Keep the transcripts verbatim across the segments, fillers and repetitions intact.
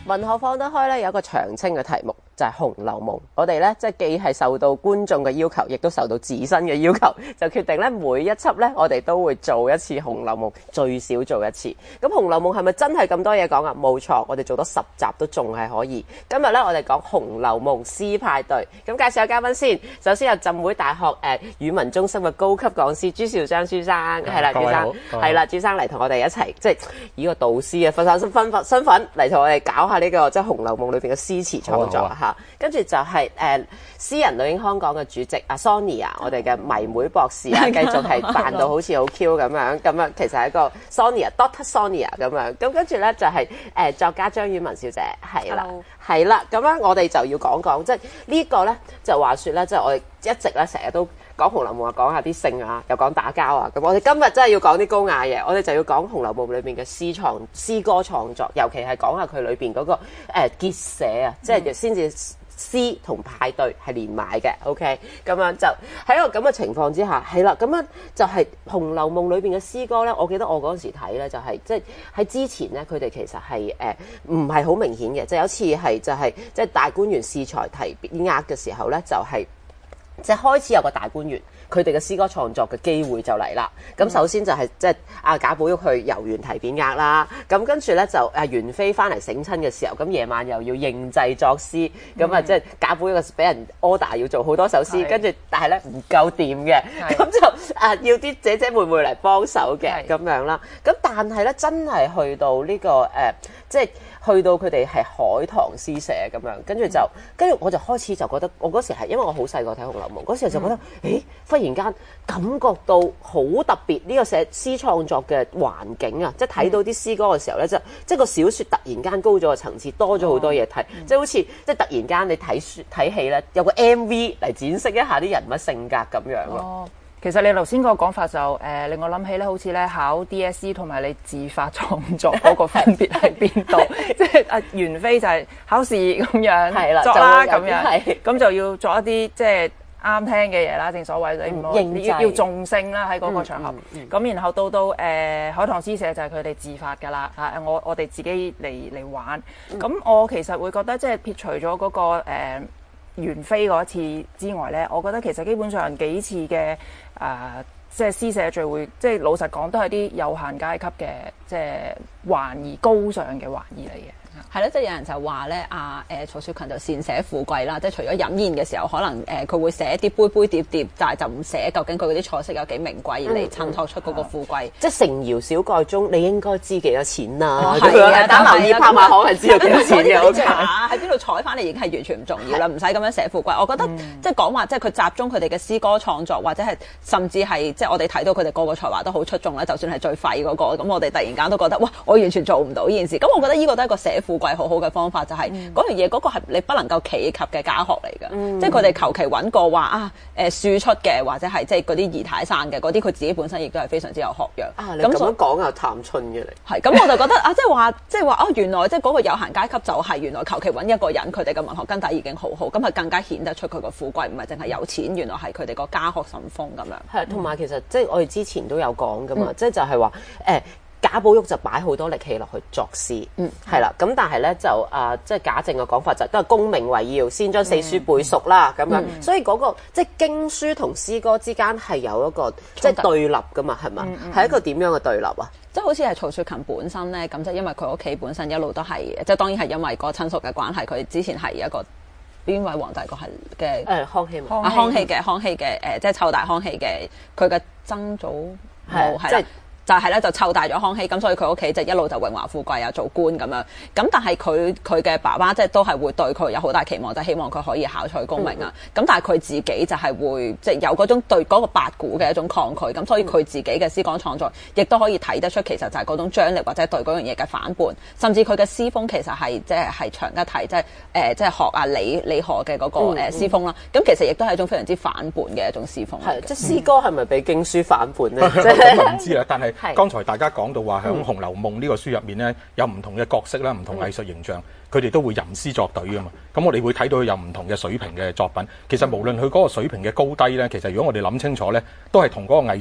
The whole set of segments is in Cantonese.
文學放得開咧有一個長青嘅題目就係、是《紅樓夢》，我哋咧即係既係受到觀眾嘅要求，亦都受到自身嘅要求，就決定咧每一輯咧我哋都會做一次《紅樓夢》，最少做一次。咁《紅樓夢》係咪真係咁多嘢講啊？冇錯，我哋做多十集都仲係可以。今日咧我哋講《紅樓夢》詩派對，咁介紹下嘉賓先。首先有浸會大學誒、呃、語文中心嘅高級講師朱兆章書生，係啦，朱生係啦，朱生嚟同我哋一齊即係以個導師嘅分身分身份嚟同我哋搞下呢、這個即係《紅樓夢》裏邊嘅詩詞創作嚇。跟住就係、是、誒、呃、詩人女英香港嘅主席阿 Sonia，我哋嘅迷妹博士啊，繼續係扮到好似好 Q 咁樣，咁樣其實係一個 Sonia，Doctor Sonia 咁樣。咁跟住咧就係、是、誒、呃、作家張婉文小姐，係啦，係啦。咁樣我哋就要講講，即係呢個咧就話説咧，即係我哋一直咧成日都講《紅樓夢》啊，講下啲性啊，又講打交啊。咁我哋今日真係要講啲高雅嘢，我哋就要講《紅樓夢》裏邊嘅詩創詩歌創作，尤其係講下佢裏邊嗰個誒、呃、結社啊，即係先至。詩同派對係連埋嘅 ，OK， 咁樣就喺一個咁嘅情況之下，係啦，咁樣就係《紅樓夢》裏邊嘅詩歌咧。我記得我嗰陣時睇咧，就係即係喺之前咧，佢哋其實係誒唔係好明顯嘅，就有一次係就係即係大觀園試才提額嘅時候咧，就係即係開始有個大觀園。佢哋嘅詩歌創作嘅機會就嚟啦。咁首先就係即係阿賈寶玉去遊園提匾額啦。咁跟住咧就阿元妃翻嚟醒親嘅時候，咁夜晚又要應製作詩。咁啊即係賈寶玉俾人 order 要做好多首詩，跟住但係咧唔夠掂嘅，咁就啊要啲姐姐妹妹嚟幫手嘅咁樣啦。咁但係咧真係去到呢、這個誒、呃，即係去到佢哋係海棠詩社咁樣，跟住就跟住我就開始就覺得，我嗰時係因為我好細個睇《紅樓夢》，嗰時就覺得，誒、嗯、忽然間感覺到好特別呢個寫詩創作嘅環境啊！即係睇到啲詩歌嘅時候咧，就即係個小説突然間高咗個層次，多咗好多嘢睇，哦嗯、即係好似即係突然間你睇書睇戲咧，有個 M V 嚟展示一下啲人物性格咁樣咯。 哦，其實你頭先個講法就誒、呃、令我諗起咧，好似咧考 D S E 同埋你自發創作嗰個分別喺邊度？即係阿元妃就係考試咁樣係啦，作啦咁樣，咁就要作一啲即係啱聽嘅嘢啦。正所謂你唔好你要要重聲啦喺嗰個場合。咁、嗯嗯、然後到到誒、呃、海棠詩社就係佢哋自發㗎啦。啊，我我哋自己嚟嚟玩。咁、嗯、我其實會覺得即係撇除咗嗰、那個、呃元妃嗰一次之外咧，我覺得其實基本上幾次嘅誒、呃，即係詩社聚會，即係老實講都係啲有閒階級嘅，即係玩意高尚嘅玩意嚟嘅。 係咯，即係有人就話咧，阿誒曹雪芹就善寫富貴啦，即係除咗飲宴嘅時候，可能誒佢、呃、會寫啲杯杯碟碟，但係就唔寫究竟佢嗰啲菜式有幾名貴嚟襯托出嗰個富貴。嗯嗯、即係成謠小蓋中，你應該知幾多錢啊？係啊，打留意拍賣行係知道幾多錢嘅。查喺邊度採翻嚟已經係完全唔重要啦，唔使咁樣寫富貴。我覺得、嗯、即係講話，即係佢集中佢哋嘅詩歌創作，或者係甚至係即係我哋睇到佢哋個個才華都好出眾啦。就算係最廢嗰、嗰個，咁我哋突然間都覺得哇，我完全做唔到呢件事。咁我覺得呢個都係一個寫富貴好好嘅方法，就係嗰樣嘢嗰個係你不能夠企及嘅家學嚟㗎，嗯、即係佢哋求其揾個話啊誒庶出嘅，或者係即係嗰啲姨太生嘅嗰啲，佢自己本身亦都係非常之有學養。 啊，你咁樣講又談春嘅你係咁，我就覺得啊，即係話即係話哦，原來即係嗰個有閒階級就係原來求其揾一個人，佢哋嘅文學根底已經好好，咁係更加顯得出佢個富貴，唔係淨係有錢，原來係佢哋個家學甚豐咁樣。 係，同埋其實即係我哋之前都有講㗎嘛，即係、嗯、就係話誒。賈寶玉就擺好多力氣落去作詩，嗯，係啦，咁但係咧就啊、呃，即係賈政嘅講法就都係功名為要，先將四書背熟啦，咁、嗯、樣，嗯、所以嗰、那個即係經書同詩歌之間係有一個即係對立噶嘛，係嘛？係、嗯嗯、一個點樣嘅對立啊？ 即係好似係曹雪芹本身咧，咁就因為佢屋企本身一路都係，即係當然係因為個親屬嘅關係，佢之前係一個邊位皇帝個係嘅誒康熙嘛， 啊康熙嘅康熙嘅誒，即係湊大康熙嘅，佢嘅曾祖母係啦。就係咧，就湊大咗康熙，咁所以佢屋企就一路就榮華富貴啊，做官咁樣。咁但係佢佢嘅爸爸即係都係會對佢有好大期望，就係、希望佢可以考取功名啊。咁、嗯、但係佢自己就係會即係、就是、有嗰種對嗰個八股嘅一種抗拒。咁所以佢自己嘅詩歌創作，亦都可以睇得出其實就係嗰種張力或者對嗰樣嘢嘅反叛。甚至佢嘅詩風其實係即係係長一提，即係誒即係學阿李李賀嘅嗰個誒詩風啦。咁、嗯嗯、其實亦都係一種非常之反叛嘅一種詩風。 係即係詩歌係咪比經書反叛咧？ 咁我唔知啦，但係。剛才大家講到話喺《紅樓夢》呢個書入面咧，有唔同嘅角色啦，唔同藝術形象，佢哋都會吟詩作對㗎嘛。咁我哋會睇到佢有唔同嘅水平嘅作品。其實無論佢嗰個水平嘅高低咧，其實如果我哋諗清楚咧，都係同嗰個藝術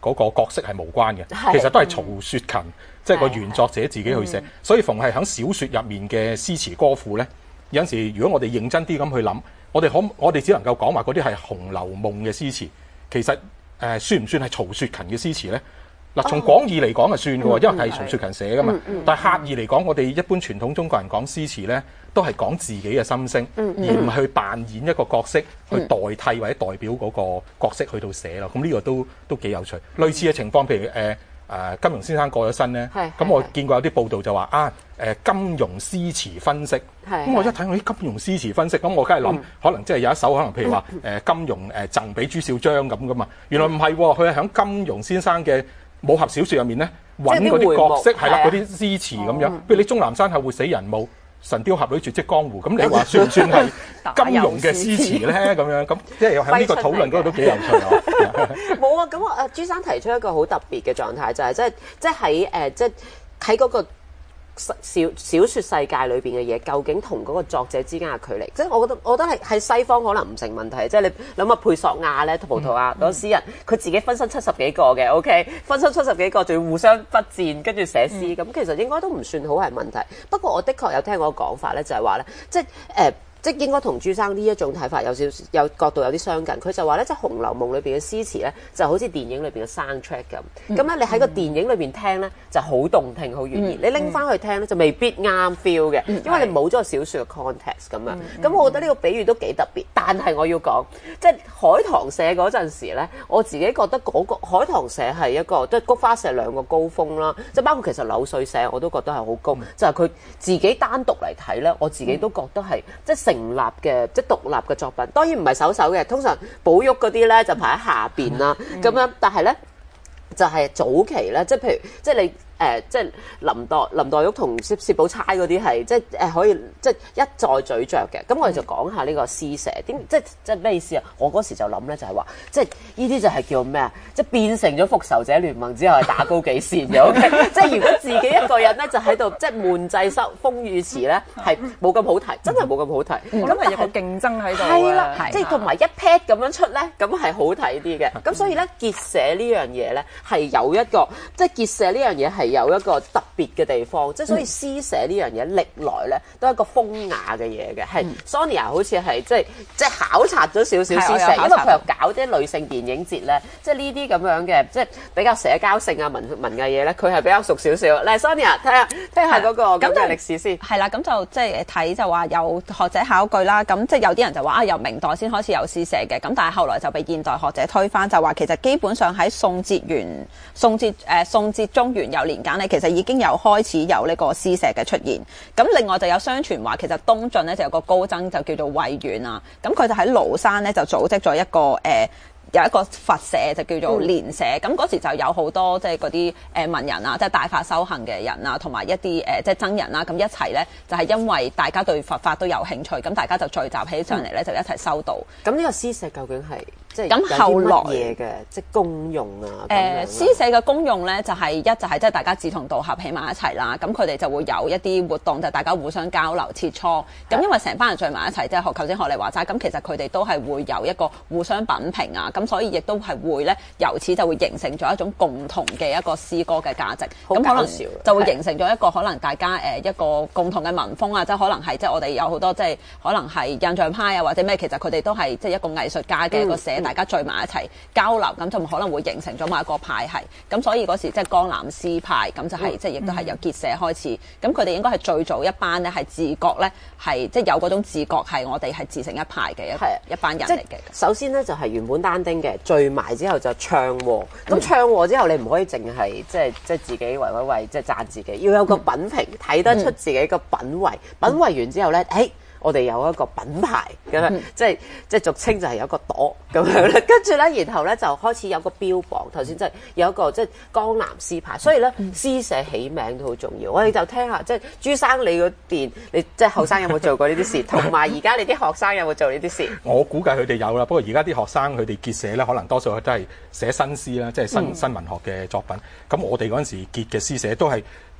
嗰個角色係無關嘅，其實都係曹雪芹即係個原作者自己去寫。所以逢係喺小説入面嘅詩詞歌賦咧，有陣時如果我哋認真啲咁去諗，我哋可我哋只能夠講話嗰啲係《紅樓夢》嘅詩詞，其實誒、呃、算唔算係曹雪芹嘅詩詞咧？嗱，從廣義嚟講係算嘅喎，因為係曹雪芹寫嘅嘛。但係客義嚟講，我哋一般傳統中國人講詩詞咧，都係講自己嘅心聲，而唔係去扮演一個角色，去代替或者代表嗰個角色去到寫咯。咁呢個都都幾有趣。類似嘅情況，譬如誒誒、呃呃、金庸先生過咗身咧，咁我見過有啲報道就話啊誒、呃、金庸詩詞分析，咁我一睇我啲金庸詩詞分析，咁我梗係諗可能即係有一首可能譬如話誒、呃、金庸誒、呃、贈俾朱少章咁噶嘛，原來唔係喎，佢係喺金庸先生嘅武俠小説入面咧，揾嗰啲角色係啦，嗰啲詩詞咁樣，譬如你鍾南山係會死人墓、神雕俠侶絕跡江湖，咁你話算唔算係金庸嘅詩詞咧？咁樣咁即係喺呢個討論嗰度都幾有趣啊！ 冇啊，咁啊朱生提出一個好特別嘅狀態，就係即係即係喺誒即係喺嗰個小小説世界裏邊嘅嘢，究竟同嗰個作者之間嘅距離，即係我覺得，我覺得係喺西方可能唔成問題。即係你諗下佩索亞咧，葡萄牙嗰個詩人，佢自己分身七十幾個嘅 ，OK， 分身七十幾個，仲要互相筆戰，跟住寫詩，咁、嗯、其實應該都唔算好係問題。不過我的確有聽過講法咧，就係話咧，即係誒。呃即係應該同朱生呢一種睇法有少少有角度有啲相近。佢就話咧，即係《紅樓夢》裏邊嘅詩詞咧，就好似電影裏邊嘅 soundtrack 咁。咁咧、嗯，你喺個電影裏邊聽咧，就好動聽、好悅耳。嗯、你拎翻去聽咧，就未必啱 feel 嘅，嗯、因為你冇咗個小説嘅 context 咁樣。咁、嗯、我覺得呢個比喻都幾特別。但係我要講，即係海棠社嗰陣時咧，我自己覺得嗰、嗰個海棠社係一個即係菊花社兩個高峰啦。即係包括其實柳絮社我都覺得係好高，嗯、就係佢自己單獨嚟睇咧，我自己都覺得係即係成立嘅即係獨立嘅作品，當然唔係首首嘅，通常寶玉嗰啲咧就排喺下邊啦，咁、嗯、樣，但係咧就係、是、早期咧，即係譬如即係你。誒、呃，即係林黛林黛玉同薛薛寶釵嗰啲係，即係誒、呃、可以即係一再咀嚼嘅。咁我哋就講下呢個詩社點，即係即係咩意思啊？我嗰時就諗咧，就係話，即係呢啲就係叫咩啊？即係變成咗復仇者聯盟之後係打高幾線嘅。O K， 即係如果自己一個人咧就喺度即係悶製收風雨詞咧，係冇咁好睇，真係冇咁好睇。 咁係有個競爭喺度係啦，即係同埋一 pad 咁樣出咧，咁係好睇啲嘅。咁所以咧結社呢樣嘢咧係有一個，即係結社呢樣嘢係。有一個特別嘅地方，即係所以詩社呢樣嘢歷來咧都係一個風雅嘅嘢嘅，係、嗯、Sonia 好似係即係即係考察咗少少詩社，因為佢又搞啲女性電影節咧，即係呢啲咁樣嘅即係比較社交性啊文文藝嘢咧，佢係比較熟少少。嚟 Sonia 睇下聽下嗰個咁嘅歷史先。 係啦，咁就即係睇就話有學者考據啦，咁即係有啲人就話啊由明代先開始有詩社嘅，咁但係後來就被現代學者推翻，就話其實基本上喺宋哲元、宋哲誒、呃、宋哲中元佑年間咧，其實已經有開始有呢個詩社嘅出現。咁另外就有相傳話，其實東晉咧就有個高僧就叫做慧遠啊，咁佢就喺廬山咧就組織咗一個誒。呃有一個佛社就叫做蓮社，咁嗰、嗯、時就有好多即係嗰啲誒文人啊，即係大法修行嘅人啊，同埋一啲誒、呃、即係僧人啦，咁一齊咧就係、是、因為大家對佛法都有興趣，咁大家就聚集起上嚟咧，就一齊修道。 咁呢個詩社究竟係即係咁後來嘢嘅即係功用啊？誒、 呃、詩社嘅功用咧就係、是、一就係即係大家志同道合起埋一齊啦，咁佢哋就會有一啲活動，就係、大家互相交流切磋。咁的因為成班人聚埋一齊，即係學頭先學你話齋，咁其實佢哋都係會有一個互相品評啊。咁所以亦都係會咧，由此就會形成咗一種共同嘅一個詩歌嘅價值。咁可能就會形成咗一個可能大家誒一個共同嘅文風啊，即係可能係即係我哋有好多即係可能係印象派啊或者咩，其實佢哋都係即係一個藝術家嘅一個社，嗯、大家聚埋一齊交流，咁就可能會形成咗某一個派系。咁所以嗰時即係江南詩派，咁就係即係亦都係由結社開始。咁佢哋應該係最早一班咧係自覺咧係即係有嗰種自覺係我哋係自成一派嘅一的一班人嚟嘅。 首先咧就係原本單丁嘅。聚埋之後就唱和，咁唱和之後你唔可以淨係即係即係自己為為為即係讚自己，要有個品評，睇得出自己個品味，品味完之後咧，誒。我哋有一個品牌咁樣，嗯、即係即係俗稱就係有一個朵咁樣咧。跟住咧，然後咧就開始有個標榜。頭先即係有一個即係江南詩派，所以咧詩社起名都好重要。我哋就聽下，即係朱生你嗰邊，你即係後生有冇做過呢啲事？同埋而家你啲學生有冇做呢啲事？ 我估計佢哋有啦，不過而家啲學生佢哋結社咧，可能多數都係寫新詩啦，即係新、嗯、新文學嘅作品。咁我哋嗰陣時結嘅詩社都係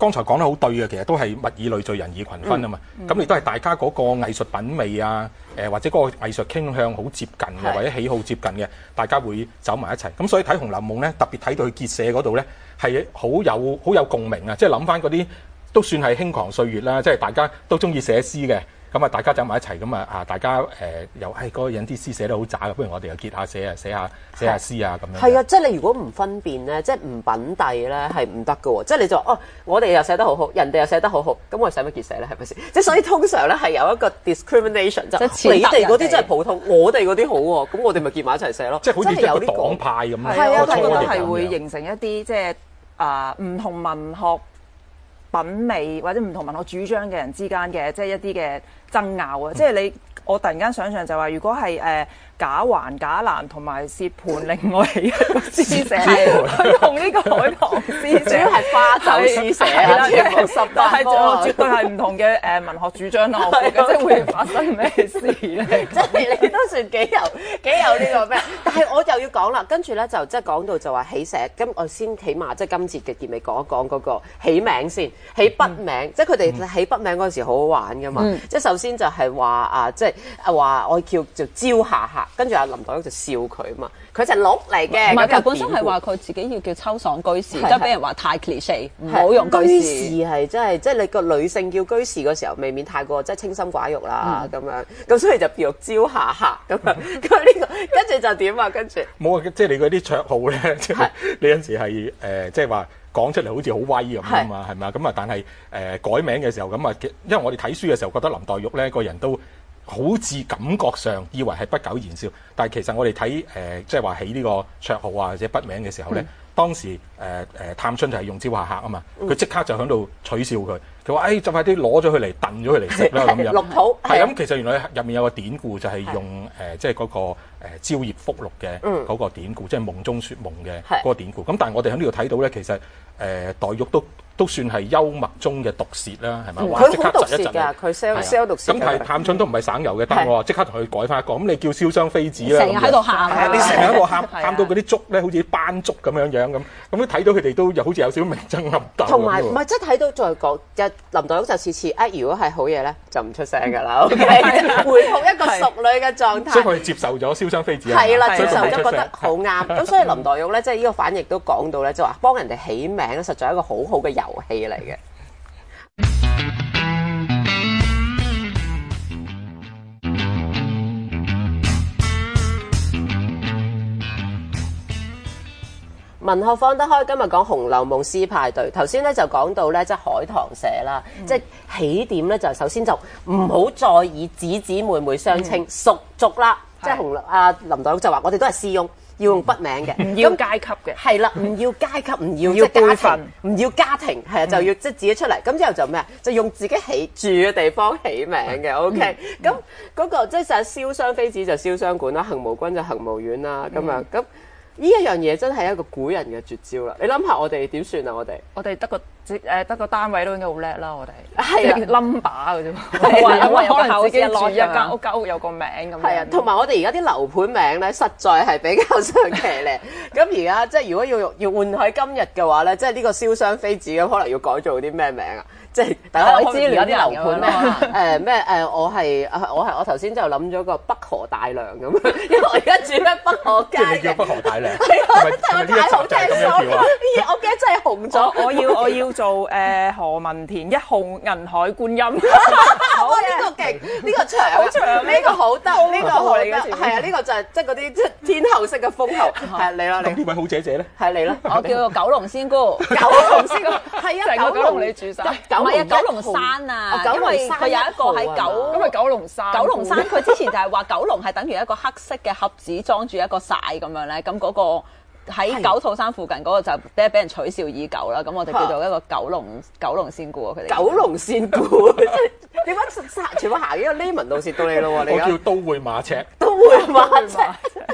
剛才講得好對嘅，其實都係物以類聚，人以群分啊嘛。咁亦都係大家嗰個藝術品味啊，誒、呃、或者嗰個藝術傾向好接近嘅，或者喜好接近嘅，大家會走埋一齊。咁所以睇《紅樓夢》咧，特別睇到佢結社嗰度咧，係好有好有共鳴啊！即係諗翻嗰啲都算係輕狂歲月啦，即係大家都中意寫詩嘅。咁啊，大家走埋一齊咁啊，啊，大家誒、呃、又係嗰、哎嗰個人啲詩寫得好渣嘅，不如我哋又結下寫啊，寫下寫下詩啊咁樣。 係啊，即係你如果唔分辨咧，即係唔品第咧，係唔得嘅喎。即係你就哦，我哋又寫得好好，人哋又寫得好好，咁我哋使乜結社咧？係咪先？即係所以通常咧係有一個 discrimination，就你哋嗰啲真係普通，我哋嗰啲好喎，咁我哋咪結埋一齊寫咯。 即係好似一個黨派咁樣。 係啊，我覺得係會形成一啲即係啊唔同文學品味或者唔同文學主張嘅人之間嘅即係一啲嘅爭拗啊！即係你，我突然間想象就話，如果係誒賈環、賈蘭同埋薛蟠另外一個詩社，佢同呢個海棠詩社， 主要係花酒詩社啦，全部十八係絕對係唔同嘅誒文學主張啦。我覺得即係會發生咩事咧？ 即係你都算幾有幾有呢個咩？但係我就要講啦，跟住咧就即係講到就話起社，咁我先起碼即係今節嘅結尾講一講嗰個起名先，起筆名，嗯、即係佢哋起筆名嗰陣時好好玩噶嘛。嗯、即係首先就係話啊，即係啊話我叫做招下客，跟住阿林黛玉就笑佢嘛，佢就鹿嚟嘅。 唔係，佢本身係話佢自己要叫秋爽居士，即係俾人話太 cliche，唔好用居士。 居士係真係即係你個女性叫居士嗰時候，未免太過即係清心寡欲啦咁、嗯、樣，咁所以就叫做招下客咁樣。咁呢、呢個跟住就點啊？跟住冇啊！即係你嗰啲綽號咧，即係你有陣時係誒、呃，即係話。講出嚟好似好威咁啊嘛，係咪啊？咁啊，但係誒、呃、改名嘅時候咁啊，因為我哋睇書嘅時候覺得林黛玉咧個人都好似感覺上以為係不苟言笑，但係其實我哋睇誒即係話起呢個綽號啊或者筆名嘅時候咧，嗯、當時誒誒、呃呃、探春就係用招下客啊嘛，佢即刻就喺度取笑佢，佢話誒就快啲攞咗佢嚟燉咗佢嚟食啦咁樣。 綠土係咁，其實原來入面有個典故就係用誒即係嗰個誒朝葉福祿嘅嗰個典故，即係夢中説夢嘅嗰個典故。咁但係我哋喺呢度睇到咧，其實誒、呃、黛玉都都算係幽默中嘅毒舌啦，係咪？ 佢好毒舌㗎，佢 sell sell 毒舌。 咁但係探春都唔係省油嘅，得我即刻同佢改翻一個。咁你叫瀟湘妃子啦， 成日喺度喊， 你成日喺度喊，喊到嗰啲竹咧好似斑竹咁樣樣咁。咁你睇到佢哋都又好似有少少明爭暗鬥。 同埋唔係即係睇到再講，林黛玉就次次啊，如果係好嘢咧，就唔出聲㗎啦。OK，回復一個淑女嘅狀態。 所以佢哋接受咗瀟湘妃子。 係啦，接受咗覺得好啱。咁所以林黛玉咧，即係呢個反應都講到咧，就話幫人哋起名咧，實在係一個好好嘅遊戲嚟嘅。文學放得開，今日講《紅樓夢》詩派對。頭先咧就講到咧，即係海棠社啦，嗯、即係起點咧就首先就唔好再以姊姊妹妹相稱，蜀族啦。即係紅啊林黛玉就話：我哋都係師翁。要用筆名嘅， 唔要階級嘅， 係啦，唔要階級，唔要要即係家輩分庭，唔要家庭，係啊，就要即係自己出嚟。咁之後就咩啊？就用自己起住嘅地方起名嘅。OK，咁嗰個即係實瀟湘妃子就瀟湘館啦，邢無君就邢無院啦，咁樣咁。呢一樣嘢真係一個古人嘅絕招啦！你諗下，我哋點算啊？我哋我哋得個誒得個單位都應該好叻啦！我哋係啊 number 嘅啫， 可能自己住一間屋，間屋有個名咁。 係啊，同埋我哋而家啲樓盤名咧，實在係比較上騎呢。咁而家即係如果要要換喺今日嘅話咧，即係呢個瀟湘妃子咁，可能要改做啲咩名啊？即係大家可以而家啲樓盤咩？誒咩誒？我係我係我頭先就諗咗個北河大娘咁，因為我而家住喺北河街。 即係你叫北河大娘？ 係啊，真係太好聽咗！我記得真係紅咗。 我要我要做誒何文田一號銀海觀音。 好啊！呢個勁，呢個長好長，呢個好得，呢個好得。係啊，呢個就係即係嗰啲即係天后式嘅封侯。係你啦， 咁呢位好姐姐咧？ 係你啦。 我叫做九龍仙姑。 九龍仙姑係啊， 九龍你住晒。 唔係啊，九龍山啊，因為佢有一個喺九， 咁咪九龍山。 九龍山佢之前就係話九龍係等於一個黑色嘅盒子裝住一個璽咁樣咧，咁嗰個喺九肚山附近嗰個就俾俾人取笑已久啦。咁我哋叫做一個九龍九龍仙姑啊，佢哋。 九龍仙姑點解全部行呢個 layman 路線到你咯？你我叫都會馬赤。 都會馬赤。我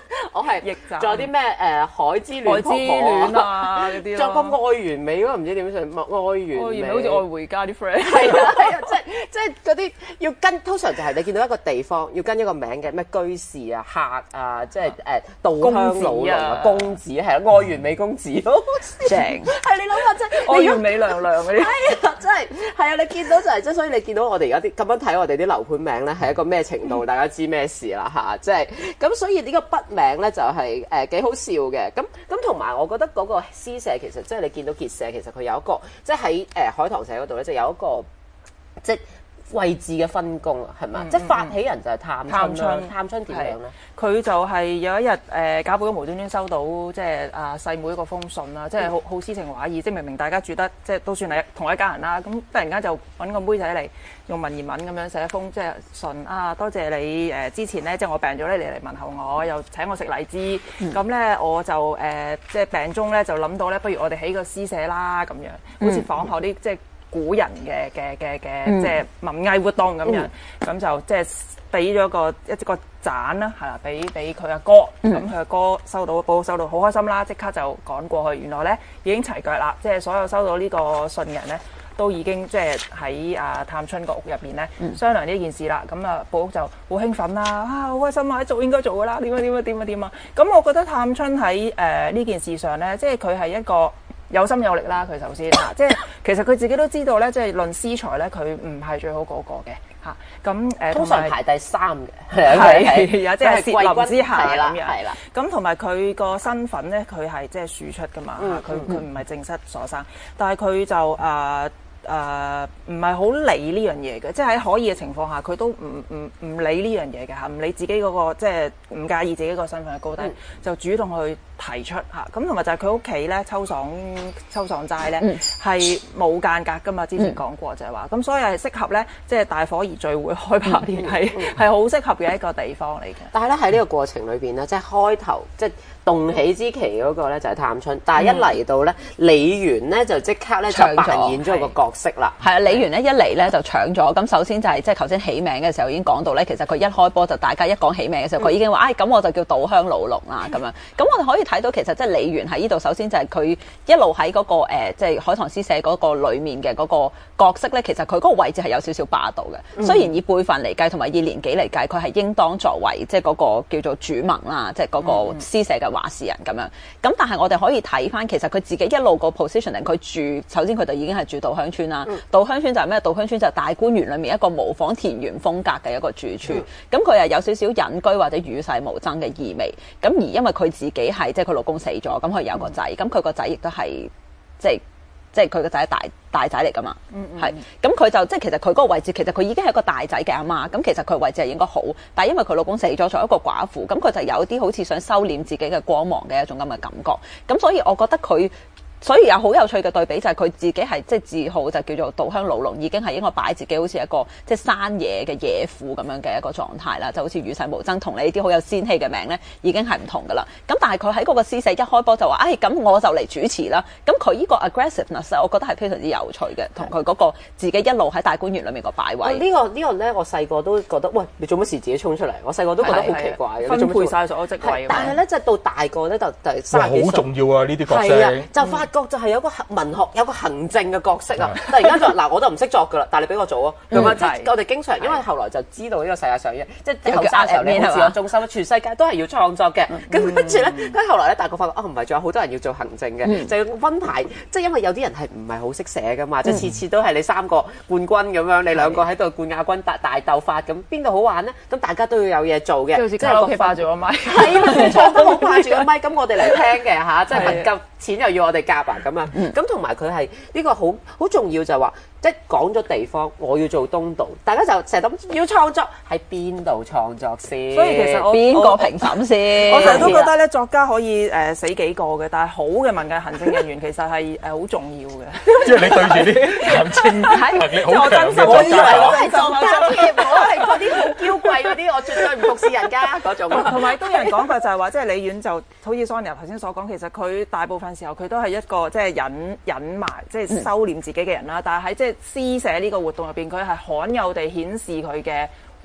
係仲有啲咩誒海之戀、 海之戀啊嗰啲咯， 仲有個愛完美嗰個唔知點算，愛完美，愛完美好似愛回家啲 friend， 係啊係啊，即係即係嗰啲要跟，通常就係你見到一個地方要跟一個名嘅咩居士啊、客啊，即係誒稻香老龍啊、公子係啊，愛完美公子咯， 正係你諗下真係愛完美娘娘嗰啲， 係啊真係係啊，你見到就係即係，所以你見到我哋而家啲咁樣睇我哋啲樓盤名咧係一個咩程度，大家知咩事啦嚇，即係咁，所以呢個筆名咧就係誒幾好笑嘅，咁咁同埋我覺得嗰個詩社其實即係你見到結社其實佢有一個即係喺誒海棠社嗰度咧就有一個即係位置嘅分工啊，係嘛？嗯、即係發起人就係探春啦。探春點樣咧？ 佢就係有一日誒，賈寶玉無端端收到即係啊細妹嗰封信啦，即係好好詩情畫意，即係明明大家住得即係都算係同一家人啦，咁突然間就揾個妹仔嚟用文言文咁樣寫一封即係信啊，多謝你誒、呃、之前咧即係我病咗咧，你嚟問候我，又請我食荔枝，咁咧、嗯、我就誒、呃、即係病中咧就諗到咧，不如我哋起個詩社啦咁樣，好似仿效啲即係古人嘅嘅嘅嘅即係文藝活動咁樣，咁、嗯、就即係俾咗個一個盞啦，係啦，俾俾佢阿哥，咁佢阿哥收到報收到好開心啦，即刻就趕過去，原來咧已經齊腳啦，即係所有收到呢個信嘅人咧，都已經即係喺啊探春個屋入邊咧商量呢件事啦，咁啊寶玉就好興奮啦，啊好開心啊，做應該做噶啦，點啊點啊點啊點啊，咁我覺得探春喺誒呢件事上咧，即係佢係一個有心有力啦，佢首先嚇，即係其實佢自己都知道咧，即係論詩才咧，佢唔係最好嗰個嘅嚇。咁誒， 通常排第三嘅， 係啊，即係薛林之下咁樣。 係啦， 咁同埋佢個身份咧，佢係即係庶出噶嘛，佢佢唔係正室所生，但係佢就誒。誒唔係好理呢樣嘢嘅，即係喺可以嘅情況下，佢都唔唔唔理呢樣嘢嘅嚇，唔理自己嗰、嗰個即係唔介意自己個身份嘅高低，嗯、就主動去提出嚇。咁同埋就係佢屋企咧，秋爽秋爽齋咧係冇間隔噶嘛，之前講過就係話，咁、嗯、所以係適合咧，即係大伙兒聚會開 party 係係好適合嘅一個地方嚟嘅。 但係咧喺呢個過程裏邊咧，即係開頭即係動起之期嗰個咧就係探春，但係一嚟到咧，李紈咧就即刻咧就扮演咗個角色啦。 係啊，李紈咧一嚟咧就搶咗。咁首先就係即係頭先起名嘅時候已經講到咧，其實佢一開波就大家一講起名嘅時候，佢、嗯、已經話：唉、哎，咁我就叫稻香老龍啦咁樣。咁我哋可以睇到其實即係李紈喺呢度，首先就係佢一路喺嗰、那個即係、呃就是、海棠詩社嗰個裡面嘅嗰個角色咧，其實佢嗰個位置係有少少霸道嘅。嗯、雖然以輩份嚟計同埋以年紀嚟計，佢係應當作為即係嗰個叫做主盟啦，即係嗰個詩社嘅話事人咁樣。咁但係我哋可以睇翻，其實佢自己一路個 positioning， 佢住首先佢就已經係住稻香村啦。稻香村就係咩？稻香村就係大觀園裏面一個模仿田園風格嘅一個住處。咁佢係有少少隱居或者與世無爭嘅意味。咁而因為佢自己係即係佢老公死咗，咁佢有個仔，咁佢個仔亦都係即係即係佢個仔大大仔嚟噶嘛。係咁佢就即係其實佢嗰個位置，其實佢已經係一個大仔嘅阿媽。咁其實佢位置係應該好，但係因為佢老公死咗，作為一個寡婦，咁佢就有啲好似想收斂自己嘅光芒嘅一種咁嘅感覺。咁所以我覺得佢。所以有好有趣嘅對比就係佢自己係即係自號就叫做稻香老龍，已經係應該擺自己好似一個即係山野嘅野婦咁樣嘅一個狀態啦，就好似與世無爭，同你呢啲好有仙氣嘅名咧已經係唔同噶啦。咁但係佢喺嗰個詩社一開波就話：唉、哎，咁我就嚟主持啦。咁佢呢個 aggressiveness，我覺得係非常之有趣嘅，同佢嗰個自己一路喺大觀園裏面個擺位。 呢、這個呢、這個咧，我細個都覺得，喂，你做乜事自己衝出嚟？我細個都覺得好奇怪嘅， 分配曬所有職位。 但係咧，即係到大個咧，就就三十幾歲， 好重要啊！呢啲角色、 啊、就發覺就係有個文學有個行政嘅角色啊！突然間就嗱，我都唔識作噶啦，但係你俾我做啊！咁啊、嗯，即係我哋經常，因為後來就知道呢個世界上嘅，即係後生時候你好自我中心，全世界都係要創作嘅。咁跟住咧，跟後來咧，大個發覺啊，唔係，仲有好多人要做行政嘅，嗯、就要分排。即係因為有啲人係唔係好識寫噶嘛，嗯、即係次次都係你三個冠軍咁樣，你兩個喺度冠亞軍大大鬥法咁，邊度好玩咧？咁大家都要有嘢做嘅， 即係屋企霸住個咪， 係啊，冇錯，都好霸住個咪，咁我哋嚟聽嘅嚇，即係唔夠錢又要我哋夾啊咁啊，咁同埋佢係呢個好好重要就係話，即係講咗地方，我要做東道，大家就成日諗要創作喺邊度創作先？ 所以其實我邊個評審先？ 我成日都覺得咧，作家可以誒、呃、死幾個嘅，但係好嘅文藝行政人員其實係誒好重要嘅。 即係你對住啲行政能力好強嘅作家， 我以為我係作家添，我係嗰啲好嬌貴嗰啲，我絕對唔服侍人家嗰種。 同埋都有人講過就係話，即係李紈就好似 Sonia 頭先所講，其實佢大部分時候佢都係一個即係隱隱埋，即係收斂自己嘅人啦。但係喺即係詩社呢個活動入邊，佢係罕有地顯示佢嘅